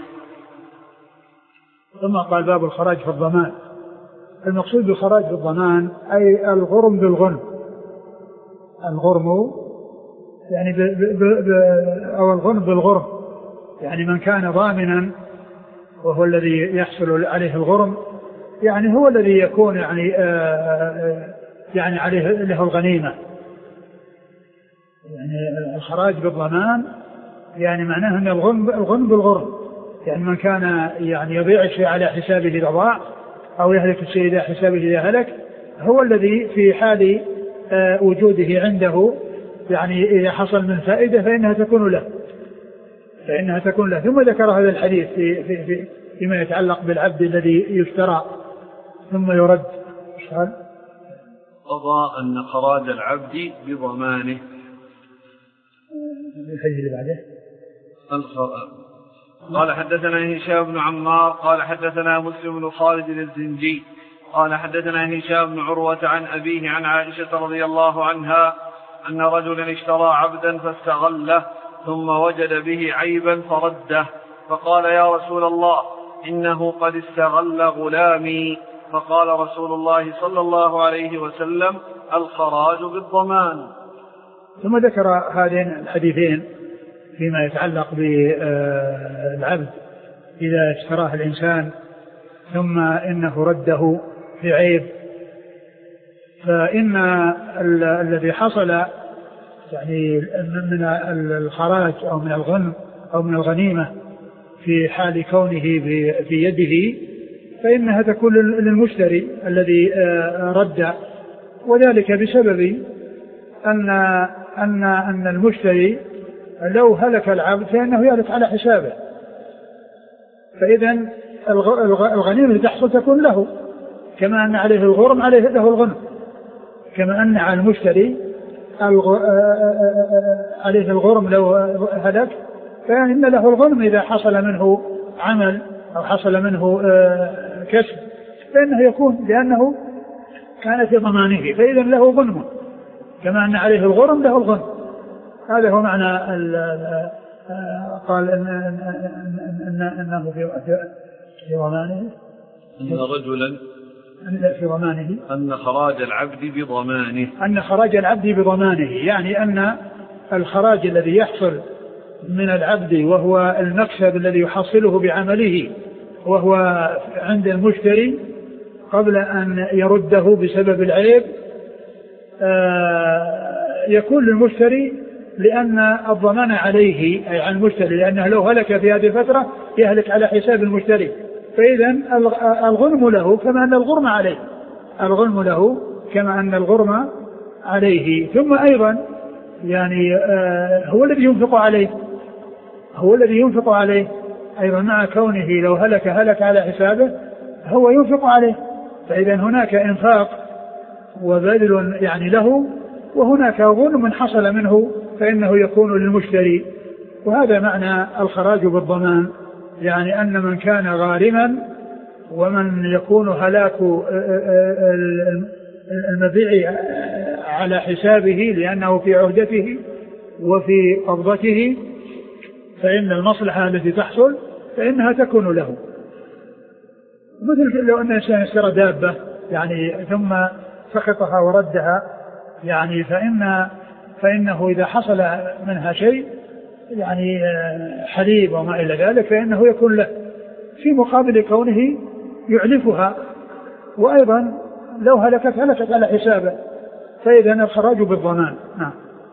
ثم قال باب الخراج في الضمان. المقصود بالخراج بالضمان أي الغرم بالغنم، الغرم يعني أو الغنم بالغرم، يعني من كان ضامنا وهو الذي يحصل عليه الغرم، يعني هو الذي يكون يعني عليه له الغنيمة. يعني الخراج بالضمان يعني معناه أن الغنم بالغرم، يعني من كان يعني يضيع الشيء على حسابه إذا ضاع أو يهلك الشيء إذا حسابه إذا هلك، هو الذي في حال وجوده عنده يعني إذا حصل من فائدة فإنها تكون له. ثم ذكر هذا الحديث فيما يتعلق بالعبد الذي يشترى ثم يرد. قضى أن خراج العبد بضمانه. الحديث اللي بعده قال حدثنا هشام بن عمار قال حدثنا مسلم بن خالد الزنجي قال حدثنا هشام بن عروة عن أبيه عن عائشة رضي الله عنها أن رجلا اشترى عبدا فاستغله ثم وجد به عيبا فرده، فقال: يا رسول الله إنه قد استغل غلامي. فقال رسول الله صلى الله عليه وسلم: الخراج بالضمان. ثم ذكر هذين الحديثين فيما يتعلق بالعبد إذا اشتراه الإنسان ثم إنه رده في عيب، فإن الذي حصل يعني من الخراج أو من الغنم أو من الغنيمة في حال كونه في يده فإنها تكون للمشتري الذي رد، وذلك بسبب أن المشتري لو هلك العبد فإنه يهلك على حسابه، فإذا الغنيمة اللي تحصل تكون له، كما أن عليه الغرم عليه له الغنم، كما أن على المشتري عليه الغرم لو هلك فإن له الغنم إذا حصل منه عمل أو حصل منه كسب فإنه يكون لأنه كان في ضمانه، فإذا له غنم كما أن عليه الغرم له الغنم. هذا هو معنى قال أنه في ضمانه، أن رجلا في ضمانه، أن خراج العبد بضمانه، أن خراج العبد بضمانه، يعني أن الخراج الذي يحصل من العبد وهو المكسب الذي يحصله بعمله وهو عند المشتري قبل أن يرده بسبب العيب يكون للمشتري لأن الضمان عليه أي على المشتري، لأنه لو هلك في هذه الفترة يهلك على حساب المشتري، فإذا الغنم له كما أن الغرم عليه، الغنم له كما أن الغرم عليه. ثم أيضا يعني هو الذي ينفق عليه، هو الذي ينفق عليه أيضا، مع كونه لو هلك على حسابه هو ينفق عليه، فإذا هناك إنفاق وبذل يعني له، وهناك غنم حصل منه فإنه يكون للمشتري. وهذا معنى الخراج بالضمان، يعني أن من كان غارما ومن يكون هلاك المبيع على حسابه لأنه في عهدته وفي قبضته، فإن المصلحة التي تحصل فإنها تكون له. مثل لو أن إنسان اشترى دابة يعني ثم سقطها وردها، يعني فإنه إذا حصل منها شيء يعني حليب وما إلى ذلك فإنه يكون له في مقابل كونه يعلفها، وأيضا لو هلكت على حسابه، فإذا الخراج بالضمان. نعم.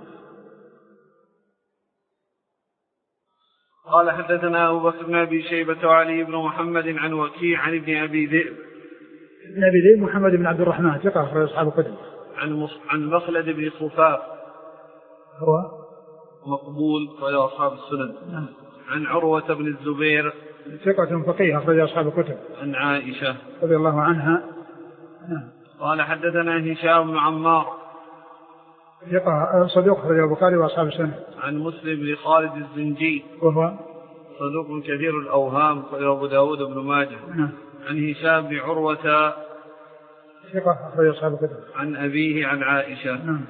قال حدثنا أبو بكر بن أبي شيبة وعلي بن محمد عن وكيع عن ابن أبي ذئب. ابن أبي ذئب محمد بن عبد الرحمن ثقة أخرج أصحاب الكتب. عن مخلد بن خفاف هو مقبول أخرج أصحاب السنن. نعم. عن عروة بن الزبير ثقة فقيه أخرج أصحاب الكتب. عن عائشة رضي الله عنها. نعم. قال حدثنا هشام بن عمار ثقة صدوق أخرج البخاري وأصحاب السنن. عن مسلم بن خالد الزنجي وهو صدوق كثير الأوهام أخرج أبو داود بن ماجه. نعم. عن هشام بن عروة ثقة أخرج أصحاب الكتب. عن أبيه عن عائشة. نعم.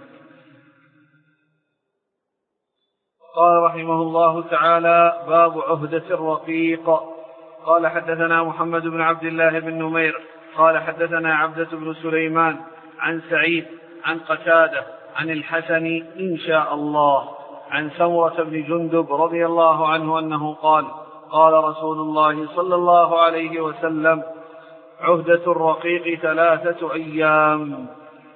قال رحمه الله تعالى: باب عهدة الرقيق. قال حدثنا محمد بن عبد الله بن نمير قال حدثنا عبدة بن سليمان عن سعيد عن قتادة عن الحسن إن شاء الله عن سمرة بن جندب رضي الله عنه أنه قال: قال رسول الله صلى الله عليه وسلم: عهدة الرقيق 3 أيام.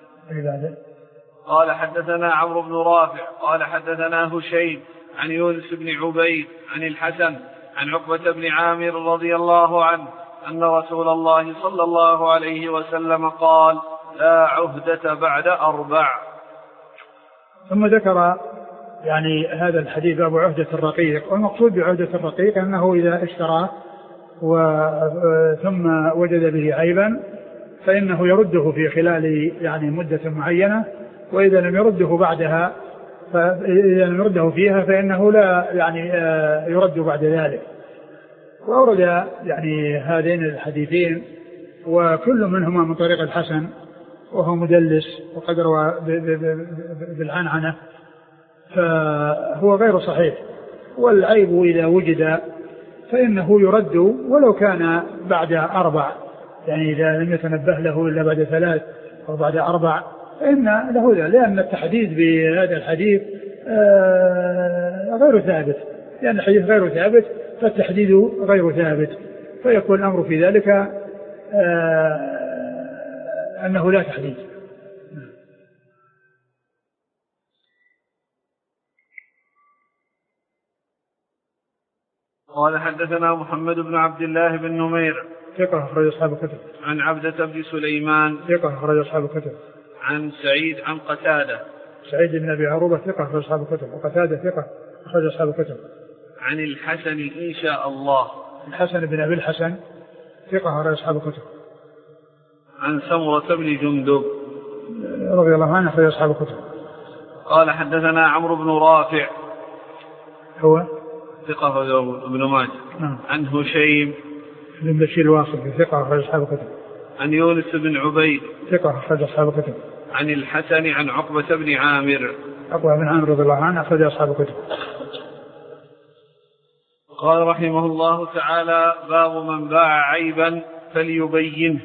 قال حدثنا عمرو بن رافع قال حدثنا هشيم عن يونس بن عبيد عن الحسن عن عقبة بن عامر رضي الله عنه أن رسول الله صلى الله عليه وسلم قال: لا عهدة بعد 4. ثم ذكر يعني هذا الحديث باب عهدة الرقيق. والمقصود بعهدة الرقيق أنه إذا اشتراه ثم وجد به عيبا فإنه يرده في خلال يعني مدة معينة، وإذا لم يرده بعدها فإذا لم يرده فيها فإنه لا يعني يرد بعد ذلك. وأورد يعني هذين الحديثين وكل منهما من طريق الحسن وهو مدلس وقد روى بالعنعنة، فهو غير صحيح. والعيب إذا وجد فإنه يرد ولو كان بعد 4، يعني إذا لم يتنبه له إلا بعد 3 أو بعد 4 فإن له ذلك، لأن التحديد بهذا الحديث غير ثابت، لأن الحديث غير ثابت فالتحديد غير ثابت، فيكون الأمر في ذلك أنه لا تحديد. قال حدثنا محمد بن عبد الله بن نمير ثقة أخرج أصحاب الكتب. عن عبدة بن سليمان ثقة أخرج أصحاب الكتب. عن سعيد عن قتادة سعيد بن أبي عروبة ثقة أخرج أصحاب الكتب، وقتادة ثقة أخرج أصحاب الكتب. عن الحسن إن شاء الله الحسن بن أبي الحسن ثقة أخرج أصحاب الكتب. عن سمرة بن جندب رضي الله عنه أخرج أصحاب الكتب. قال حدثنا عمرو بن رافع هو ثقة ابن ماجه. عن هشيم بن بشير الواصل ثقة أخرج أصحاب الكتب. عن يونس بن عبيد ثقة أخرج أصحاب الكتب. عن الحسن عن عقبة بن عامر عقبة بن عامر رضي الله عنه أخرج أصحاب الكتب. قال رحمه الله تعالى: باب من باع عيبا فليبينه.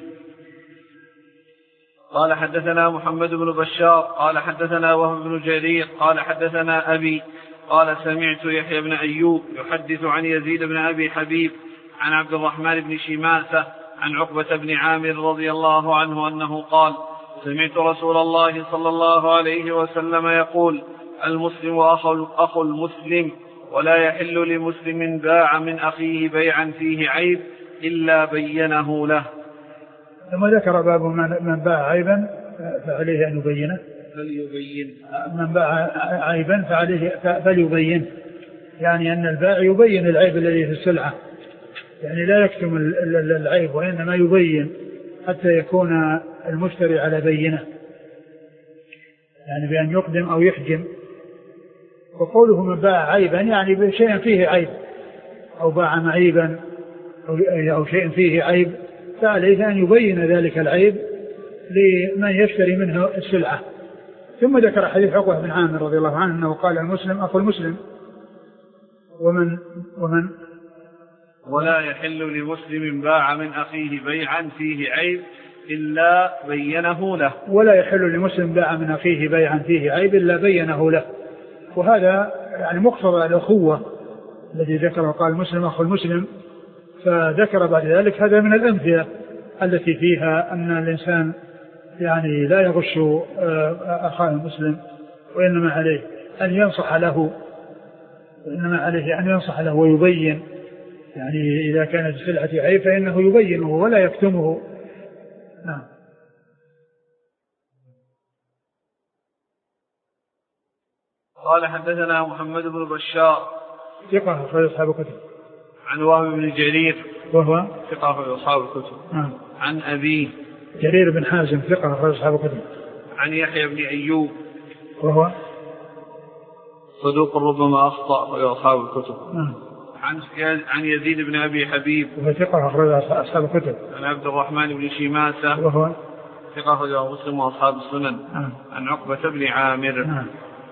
قال حدثنا محمد بن بشار قال حدثنا وهب بن جرير قال حدثنا أبي قال سمعت يحيى بن أيوب يحدث عن يزيد بن أبي حبيب عن عبد الرحمن بن شماسة عن عقبة بن عامر رضي الله عنه أنه قال: سمعت رسول الله صلى الله عليه وسلم يقول: المسلم أخو المسلم، ولا يحل لمسلم باع من أخيه بيعا فيه عيب إلا بينه له. ثم ذكر باب من باع عيبا فعليه أن يبينه. من باع عيبا فليبين، يعني أن البائع يبين العيب الذي في السلعة، يعني لا يكتم العيب وإنما يبين حتى يكون المشتري على بينه، يعني بأن يقدم أو يحجم. وقوله من باع عيبا يعني بشيء فيه عيب، أو باع معيبا أو شيء فيه عيب، فعليه أن يبين ذلك العيب لمن يشتري منه السلعة. ثم ذكر حديث عقبة بن عامر رضي الله عنه أنه قال المسلم أخو المسلم ومن ولا يحل لمسلم باع من أخيه بيعا فيه عيب إلا بينه له. ولا يحل لمسلم باع من أخيه بيعا فيه عيب إلا بينه له. وهذا يعني مقتضى الأخوة الذي ذكره، قال المسلم أخو المسلم، فذكر بعد ذلك هذا من الأمثلة التي فيها أن الإنسان يعني لا يغش أخاه المسلم، وإنما عليه أن ينصح له ويبين، يعني إذا كانت السلعة عيب فإنه يبينه ولا يكتمه. نعم. قال حدثنا محمد بن بشار ثقة أخرج أصحاب الكتب. عن وهب بن جرير وهو ثقة أخرج أصحاب الكتب. عن أبيه جرير بن حازم ثقة أخرج أصحاب الكتب. عن يحيى بن أيوب وهو صدوق ربما أخطأ أخرج أصحاب الكتب. عن يزيد بن أبي حبيب وهو ثقة أخرج أصحاب الكتب. عن عبد الرحمن بن شيماسة وهو ثقة أخرج مسلم وأصحاب السنن. عن عقبة بن عامر.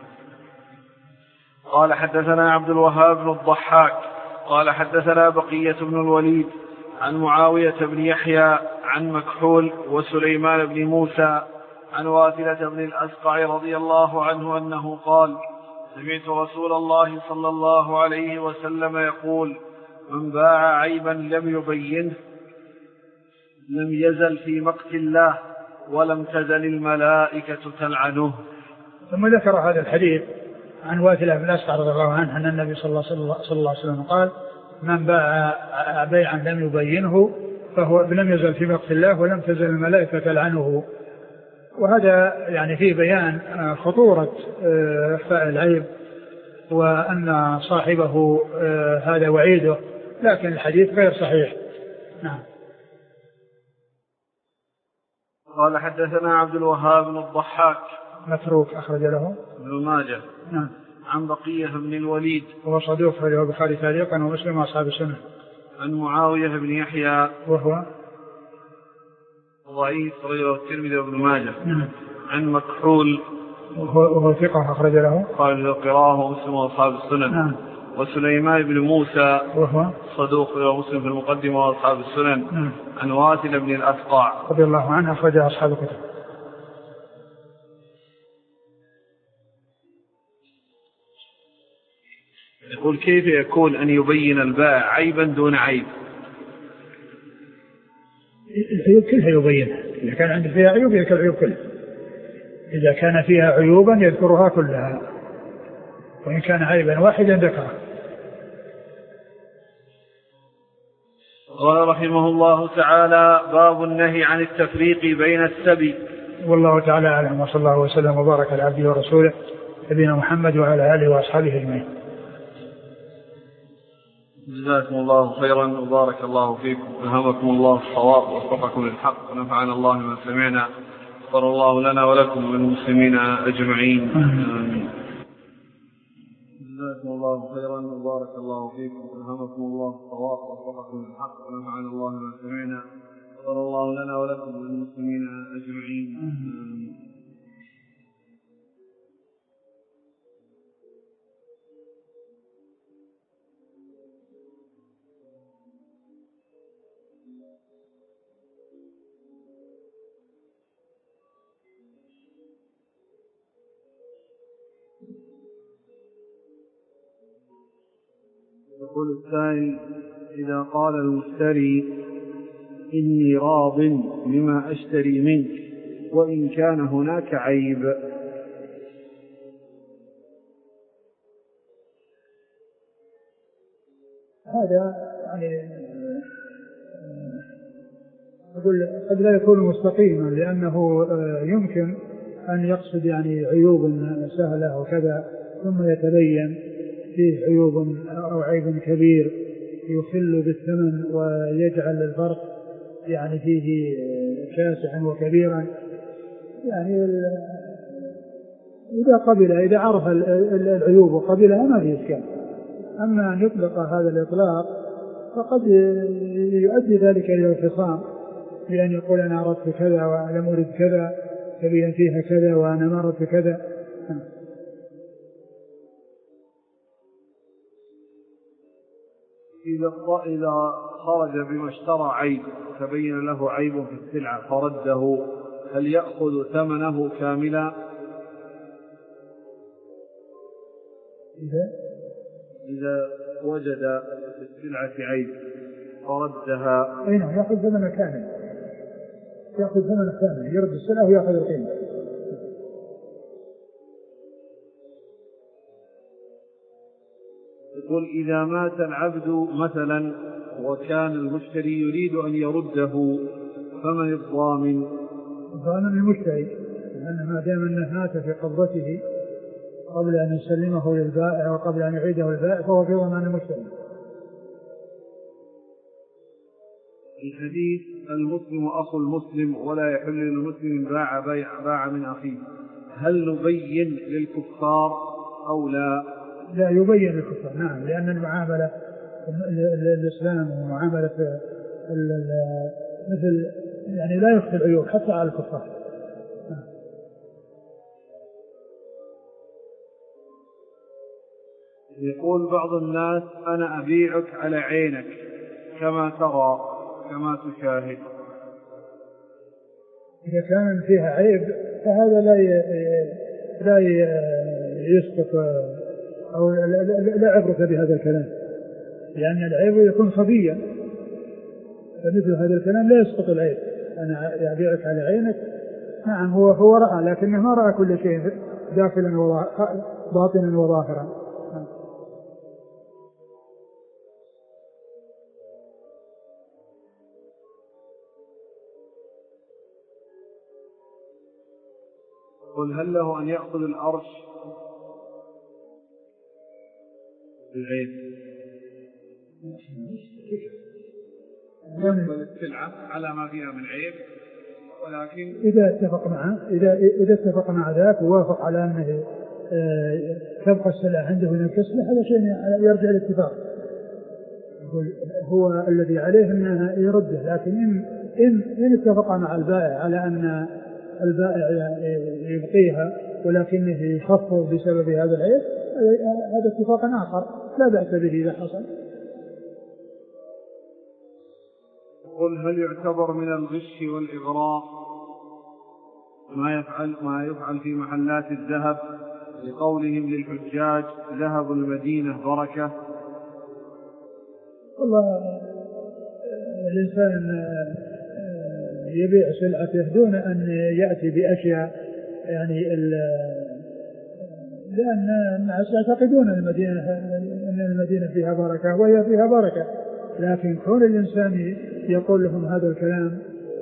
قال حدثنا عبد الوهاب بن الضحاك قال حدثنا بقية بن الوليد عن معاوية بن يحيى عن مكحول وسليمان بن موسى عن واثلة بن الأسقع رضي الله عنه أنه قال سمعت رسول الله صلى الله عليه وسلم يقول من باع عيبا لم يبينه لم يزل في مقت الله ولم تزل الملائكة تلعنه. ثم ذكر هذا الحديث عن واثلة بن الأسقع رضي الله عنه أن النبي صلى الله عليه وسلم قال من باع بيعا لم يبينه فهو لم يزل في مقت الله ولم تزل الملائكة تلعنه. وهذا يعني فيه بيان خطورة إخفاء العيب وأن صاحبه هذا وعيده، لكن الحديث غير صحيح. نعم. قال حدثنا عبد الوهاب بن الضحاك متروك أخرج له ابن ماجه. نعم. عن بقية بن الوليد وهو صدوق أخرجه البخاري تعليقا ومسلم وأصحاب السنة. عن معاوية بن يحيى وهو ضعيف أخرجه الترمذي وابن ماجه. نعم. عن مكحول وهو ثقة أخرج له قال القراءة ومسلم وأصحاب السنن. نعم. وسليمان بن موسى وهو صدوق ومسلم في المقدمة وأصحاب السنن. نعم. عن واثل بن الأسقع رضي الله عنه أخرج أصحاب الكتب. يقول كيف يكون أن يبين البائع عيبا دون عيب؟ العيوب كلها يبينها، إذا كان عنده فيها عيوب يذكر العيوب كلها، إذا كان فيها عيوبا يذكرها كلها، وإن كان عيبا واحدا ذكره. قال رحمه الله تعالى باب النهي عن التفريق بين السبي. والله تعالى أعلم، وصلى الله وسلم وبارك على عبده ورسوله نبينا محمد وعلى آله وأصحابه أجمعين. جزاكم الله خيرا وبارك الله فيكم، ألهمكم الله الصواب ووفقكم للحق ونفعنا الله بما سمعنا، غفر الله لنا ولكم وللمسلمين أجمعين. جزاكم الله خيرا وبارك الله فيكم، ألهمكم الله الصواب ووفقكم للحق ونفعنا الله بما سمعنا، غفر الله لنا ولكم وللمسلمين أجمعين. يقول السائل إذا قال المشتري إني راض بما أشتري منك وإن كان هناك عيب، هذا يعني أقول قد لا يكون مستقيما، لأنه يمكن أن يقصد يعني عيوب سهلة وكذا، ثم يتبين فيه عيوب أو عيب كبير يخل بالثمن ويجعل الفرق يعني فيه شاسعا وكبيرا. يعني إذا عرف العيوب وقبلها ما في إشكال. أما أن يطلق هذا الإطلاق فقد يؤدي ذلك إلى الخصام، بأن يقول أنا أردت كذا ولم أرد كذا، تبين فيها كذا وأنا ما أردت كذا. إذا خرج بما اشترى عيب تبين له عيب في السلعة فرده، هل يأخذ ثمنه كاملا؟ إذا وجد في السلعة عيب فردها، أين يأخذ ثمنه كامل، يأخذ ثمنه كامل، يرد السلعة ويأخذ القيمة. يقول إذا مات العبد مثلا وكان المشتري يريد أن يرده فمن الضامن؟ الضامن المشتري، لأن ما دام أنه مات في قبضته قبل أن يسلمه للبائع وقبل أن يعيده البائع فهو في ضمان المشتري. الحديث المسلم أخو المسلم ولا يحل للمسلم باع من أخيه، هل نبين للكفار أو لا؟ لا يبين للكفار، نعم، لأن المعاملة الإسلام ومعاملة مثل يعني لا يخفي العيوب حتى على الكفار. يقول بعض الناس أنا أبيعك على عينك كما ترى كما تشاهد، إذا كان فيها عيب فهذا لا يسقط أو لا عبرة بهذا الكلام، لأن العيب يكون خفيا، فمثل هذا الكلام لا يسقط العيب. أنا أبيعك على عينك، نعم هو رأى، لكنه ما رأى كل شيء داخلا باطنا وظاهرا. قل هل له أن يأخذ الأرش بالعيب يقبل السلعة على ما فيها من عيب، ولكن إذا اتفق معه، إذا اتفق مع ذاك ووافق على أنه تبقى السلعة عنده من الكسب، هذا شيء يرجع الاتفاق. هو الذي عليه أنه يرده، لكن إن اتفق مع البائع على أن البائع يبقيها ولكنه يخفض بسبب هذا العيب، هذا اتفاق آخر لا بأس به إذا حصل. قل هل يعتبر من الغش والإغراء ما يفعل في محلات الذهب لقولهم للحجاج ذهب المدينة بركة؟ والله الإنسان يبيع سلعته دون أن يأتي بأشياء يعني لأن الناس يعتقدون أن المدينة فيها بركة وهي فيها بركة، لكن كون الإنسان يقول لهم هذا الكلام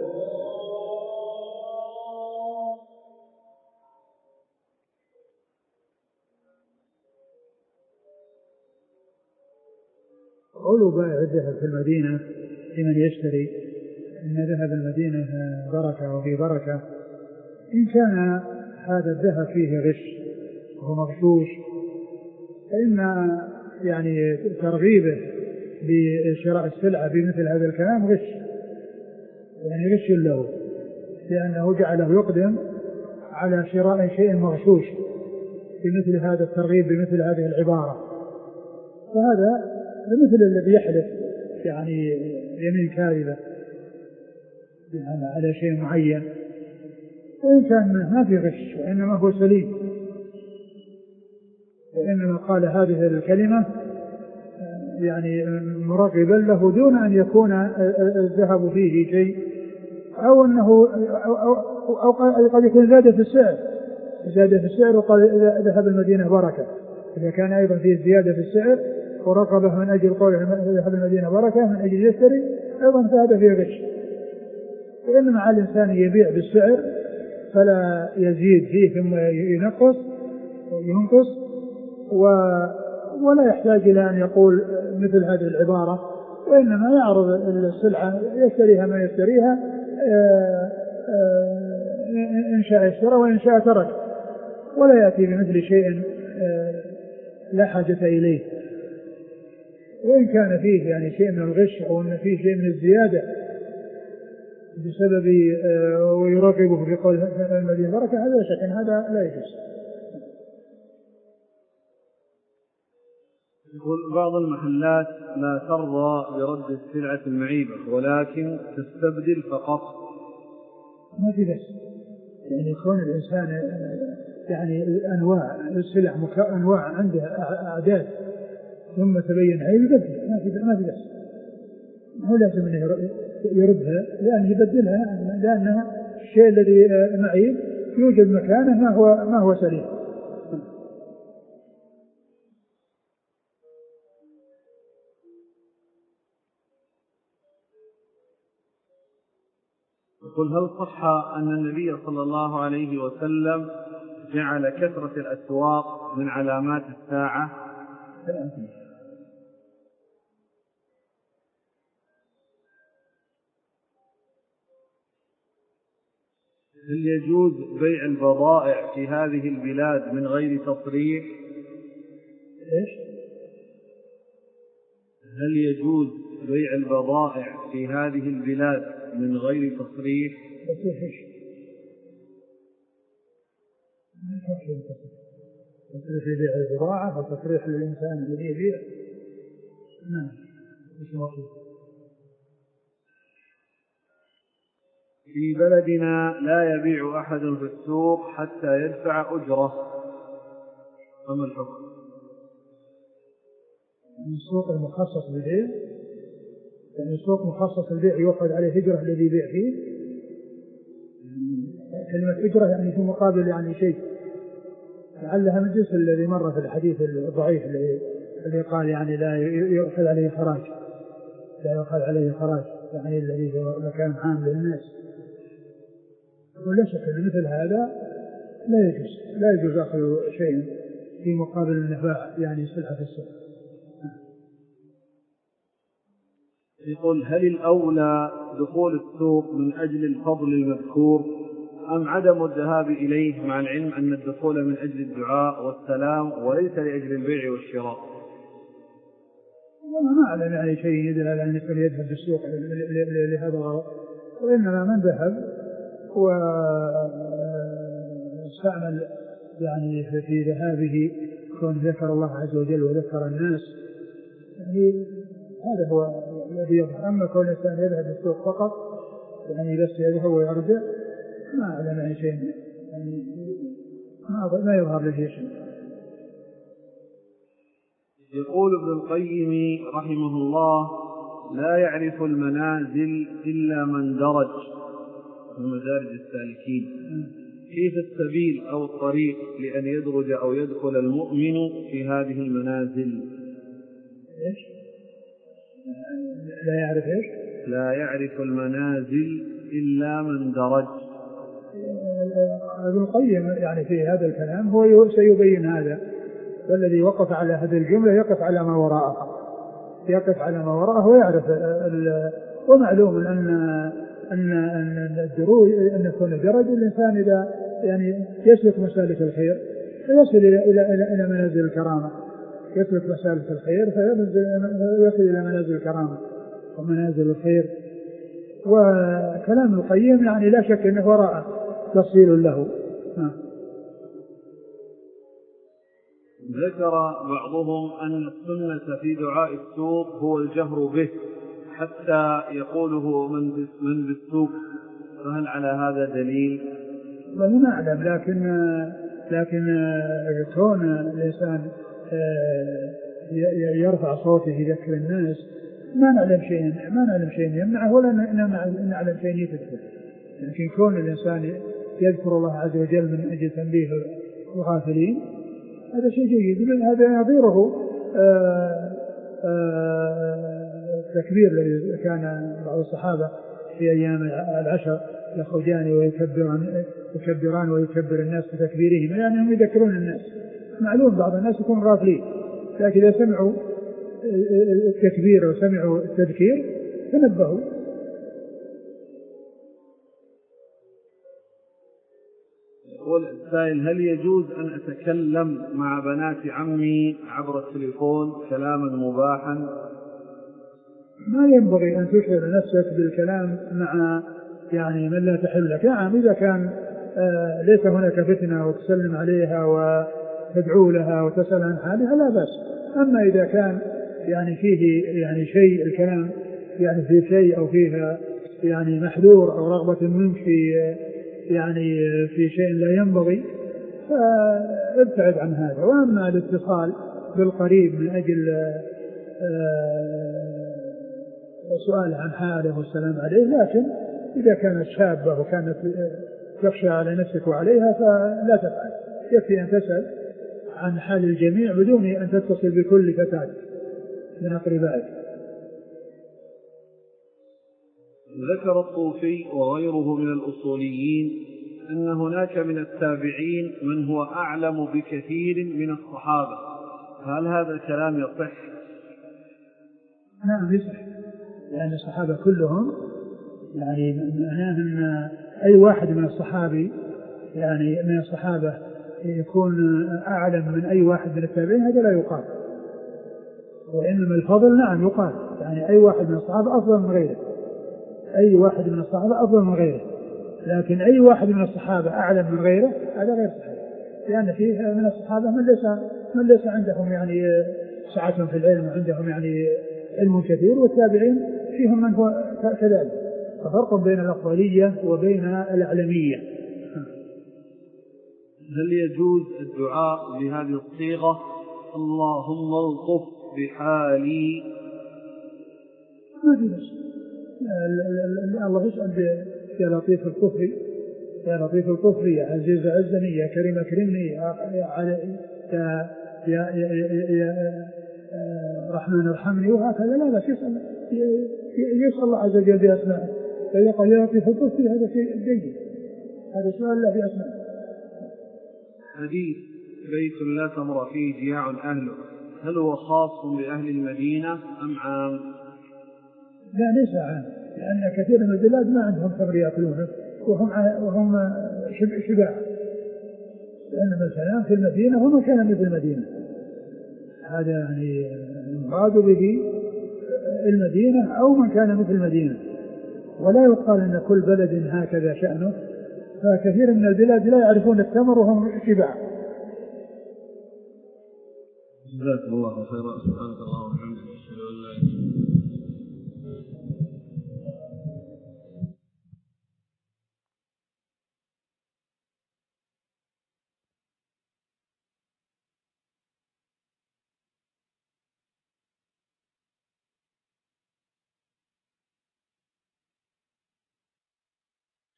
قولوا بائع الذهب في المدينة لمن يشتري إن ذهب المدينة بركة وفي بركة، إن كان هذا الذهب فيه غش وهو مغشوش فإن يعني ترغيبه بشراء السلعة بمثل هذا الكلام غش، يعني غش له، لأنه جعله يقدم على شراء شيء مغشوش بمثل هذا الترغيب بمثل هذه العبارة. فهذا مثل الذي يحلف يعني يمين كاذبة يعني على شيء معين، وإن كان ما في غش وإنما هو سليم، وإنما قال هذه الكلمة يعني مرغبا له دون أن يكون الذهب فيه شيء، أو أنه أو قد يكون زاد في السعر وقال ذهب المدينة بركة، إذا كان أيضا فيه زيادة في السعر ورقبه من أجل قوله يذهب المدينة بركة من أجل يشتري أيضا فهذا فيه غش. وإنما على الإنسان يبيع بالسعر فلا يزيد فيه ثم ينقص ولا يحتاج إلى أن يقول مثل هذه العبارة، وإنما يعرض السلعة يشتريها ما يشتريها إن شاء اشترى وإن شاء ترك، ولا يأتي بمثل شيء لا حاجة إليه. وإن كان فيه يعني شيء من الغش أو أن فيه شيء من الزيادة بسبب ويراقبه في قول المدينة بركة هذا شك هذا لا يجوز. يقول بعض المحلات لا ترضى برد السلعة المعيبة ولكن تستبدل فقط. ما في بس يعني يكون الإنسان يعني أنواع السلع أنواع عندها أعداد ثم تبين عيب يبدل ما في بس، هو لازم أنه يردها لأن يبدلها لأنها الشيء الذي معيب يوجد مكانه ما هو سليم. يقول هل صح أن النبي صلى الله عليه وسلم جعل كثرة الأسواق من علامات الساعة؟ هل يجوز بيع البضائع في هذه البلاد من غير تصريح؟ هل يجوز بيع البضائع في هذه البلاد من غير تصريح؟ تصريح يبيع الزراعة أو تصريح للإنسان الذي يبيع في بلدنا لا يبيع أحد في السوق حتى يدفع أجرة، فما الحكم؟ السوق المخصص للبيع يعني السوق مخصص للبيع يؤخذ عليه أجرة الذي يبيع فيه. كلمة أجرة يعني في مقابل يعني شيء، لعلها من جنس الذي مر في الحديث الضعيف الذي قال يعني لا يؤخذ عليه خراج، يعني الذي هو مكان عام للناس. ولا شك أن مثل هذا لا يجوز أخذ شيء في مقابل النفاع يعني سلعة في السوق. يقول هل الأولى دخول السوق من أجل الفضل المذكور أم عدم الذهاب إليه مع العلم أن الدخول من أجل الدعاء والسلام وليس لأجل البيع والشراء؟ ما أعلم يعني شيء يدل على أن يذهب بالسوق لهذا الغرض، وإنما من ذهب واستعمل يعني في ذهابه كون ذكر الله عز وجل وذكر الناس، يعني هذا هو الذي يظهر. أما كون الإنسان يذهب بالسوق فقط يعني بس يذهب ويرجع ما أعلم يعني شيء يعني ما يظهر له شيء. يقول ابن القيم رحمه الله لا يعرف المنازل إلا من درج في مدارج السالكين، كيف السبيل أو الطريق لأن يدرج أو يدخل المؤمن في هذه المنازل؟ لا يعرف المنازل إلا من درج. ابن القيم يعني في هذا الكلام هو سيبين هذا، والذي وقف على هذه الجملة يقف على ما وراءه ويعرف ومعلوم أن الدروج أن يكون درج الإنسان إذا يعني يسلك مسالك الخير فيصل إلى منازل الكرامة، يسلك مسالك الخير فيصل إلى منازل الكرامة ومنازل الخير. وكلام القيم يعني لا شك أنه وراء تفصيل له. ذكر بعضهم أن السنة في دعاء السوق هو الجهر به حتى يقوله من بالسوق، فهل على هذا دليل؟ ما أعلم، لكن كون الإنسان يرفع صوته يذكر الناس ما نعلم شيء يمنعه ولا نعلم شيء يتدخل. لكن كون الإنسان يذكر الله عز وجل من أجل تنبيه الغافلين هذا شيء جيد. هذا يظهره التكبير الذي كان بعض الصحابة في أيام العشر يخرجان ويكبران ويكبر الناس بتكبيرهم، يعني هم يذكرون الناس. معلوم بعض الناس يكون غافلين، لكن إذا سمعوا التكبير وسمعوا التذكير تنبهوا. يقول السائل: هل يجوز أن أتكلم مع بنات عمي عبر التليفون كلاما مباحا؟ ما ينبغي أن تشعر نفسك بالكلام مع يعني من لا تحل لك. نعم إذا كان ليس هناك فتنة وتسلم عليها وتدعو لها وتسأل عن حالها لا بأس. أما إذا كان يعني فيه يعني شيء الكلام يعني فيه شيء أو فيها يعني محذور أو رغبة منك في يعني في شيء لا ينبغي فابتعد عن هذا. وأما الاتصال بالقريب من أجل سؤال عن حاله والسلام عليه، لكن إذا كانت شابة وكانت تخشى على نفسك وعليها فلا تفعل، يكفي أن تسأل عن حال الجميع بدون أن تتصل بكل فتاة من أقربائك. ذكر الطوفي وغيره من الأصوليين أن هناك من التابعين من هو أعلم بكثير من الصحابة، هل هذا الكلام يصح؟ نعم يصح، لأن الصحابة كلهم يعني معناه أن أي واحد من الصحابي يعني من الصحابة يكون أعلم من أي واحد من التابعين، هذا لا يقال. وإنما الفضل نعم يقال، يعني أي واحد من الصحابة أفضل من غيره، أي واحد من الصحابة أفضل من غيره، لكن أي واحد من الصحابة أعلم من غيره هذا غير صحيح، لأن فيه من الصحابة من ليس عندهم يعني سعة في العلم وعندهم يعني علم كثير، والتابعين فيهم من هو كذلك، ففرق بين الأفضلية وبين الأعلمية. هل يجوز الدعاء بهذه الصيغة: اللهم الطف بحالي؟ ما في بس الله يسأل يا لطيف الكفري، يا لطيف الكفري، يا عزيز عزني، يا كريم أكرمني، يا رحمن ارحمني، وهكذا. لا بس يسأل الله عز وجل بأسمائه، فإذا قال يا لطيف الكفري هذا شيء جيد، هذا سؤال الله بأسمائه. حديث بيت لا تمر فيه جياع أهله، هل هو خاص بأهل المدينة أم عام؟ لا ليس عام، لأن كثير من البلاد ما عندهم تمر يأكلونه وهم شباع، لأن مثلا في المدينة وما كان مثل المدينة، هذا يعني المراد به المدينة أو من كان مثل المدينة، ولا يقال أن كل بلد هكذا شأنه، فكثير من البلاد لا يعرفون التمر وهم شباع. جزاك الله خيرا.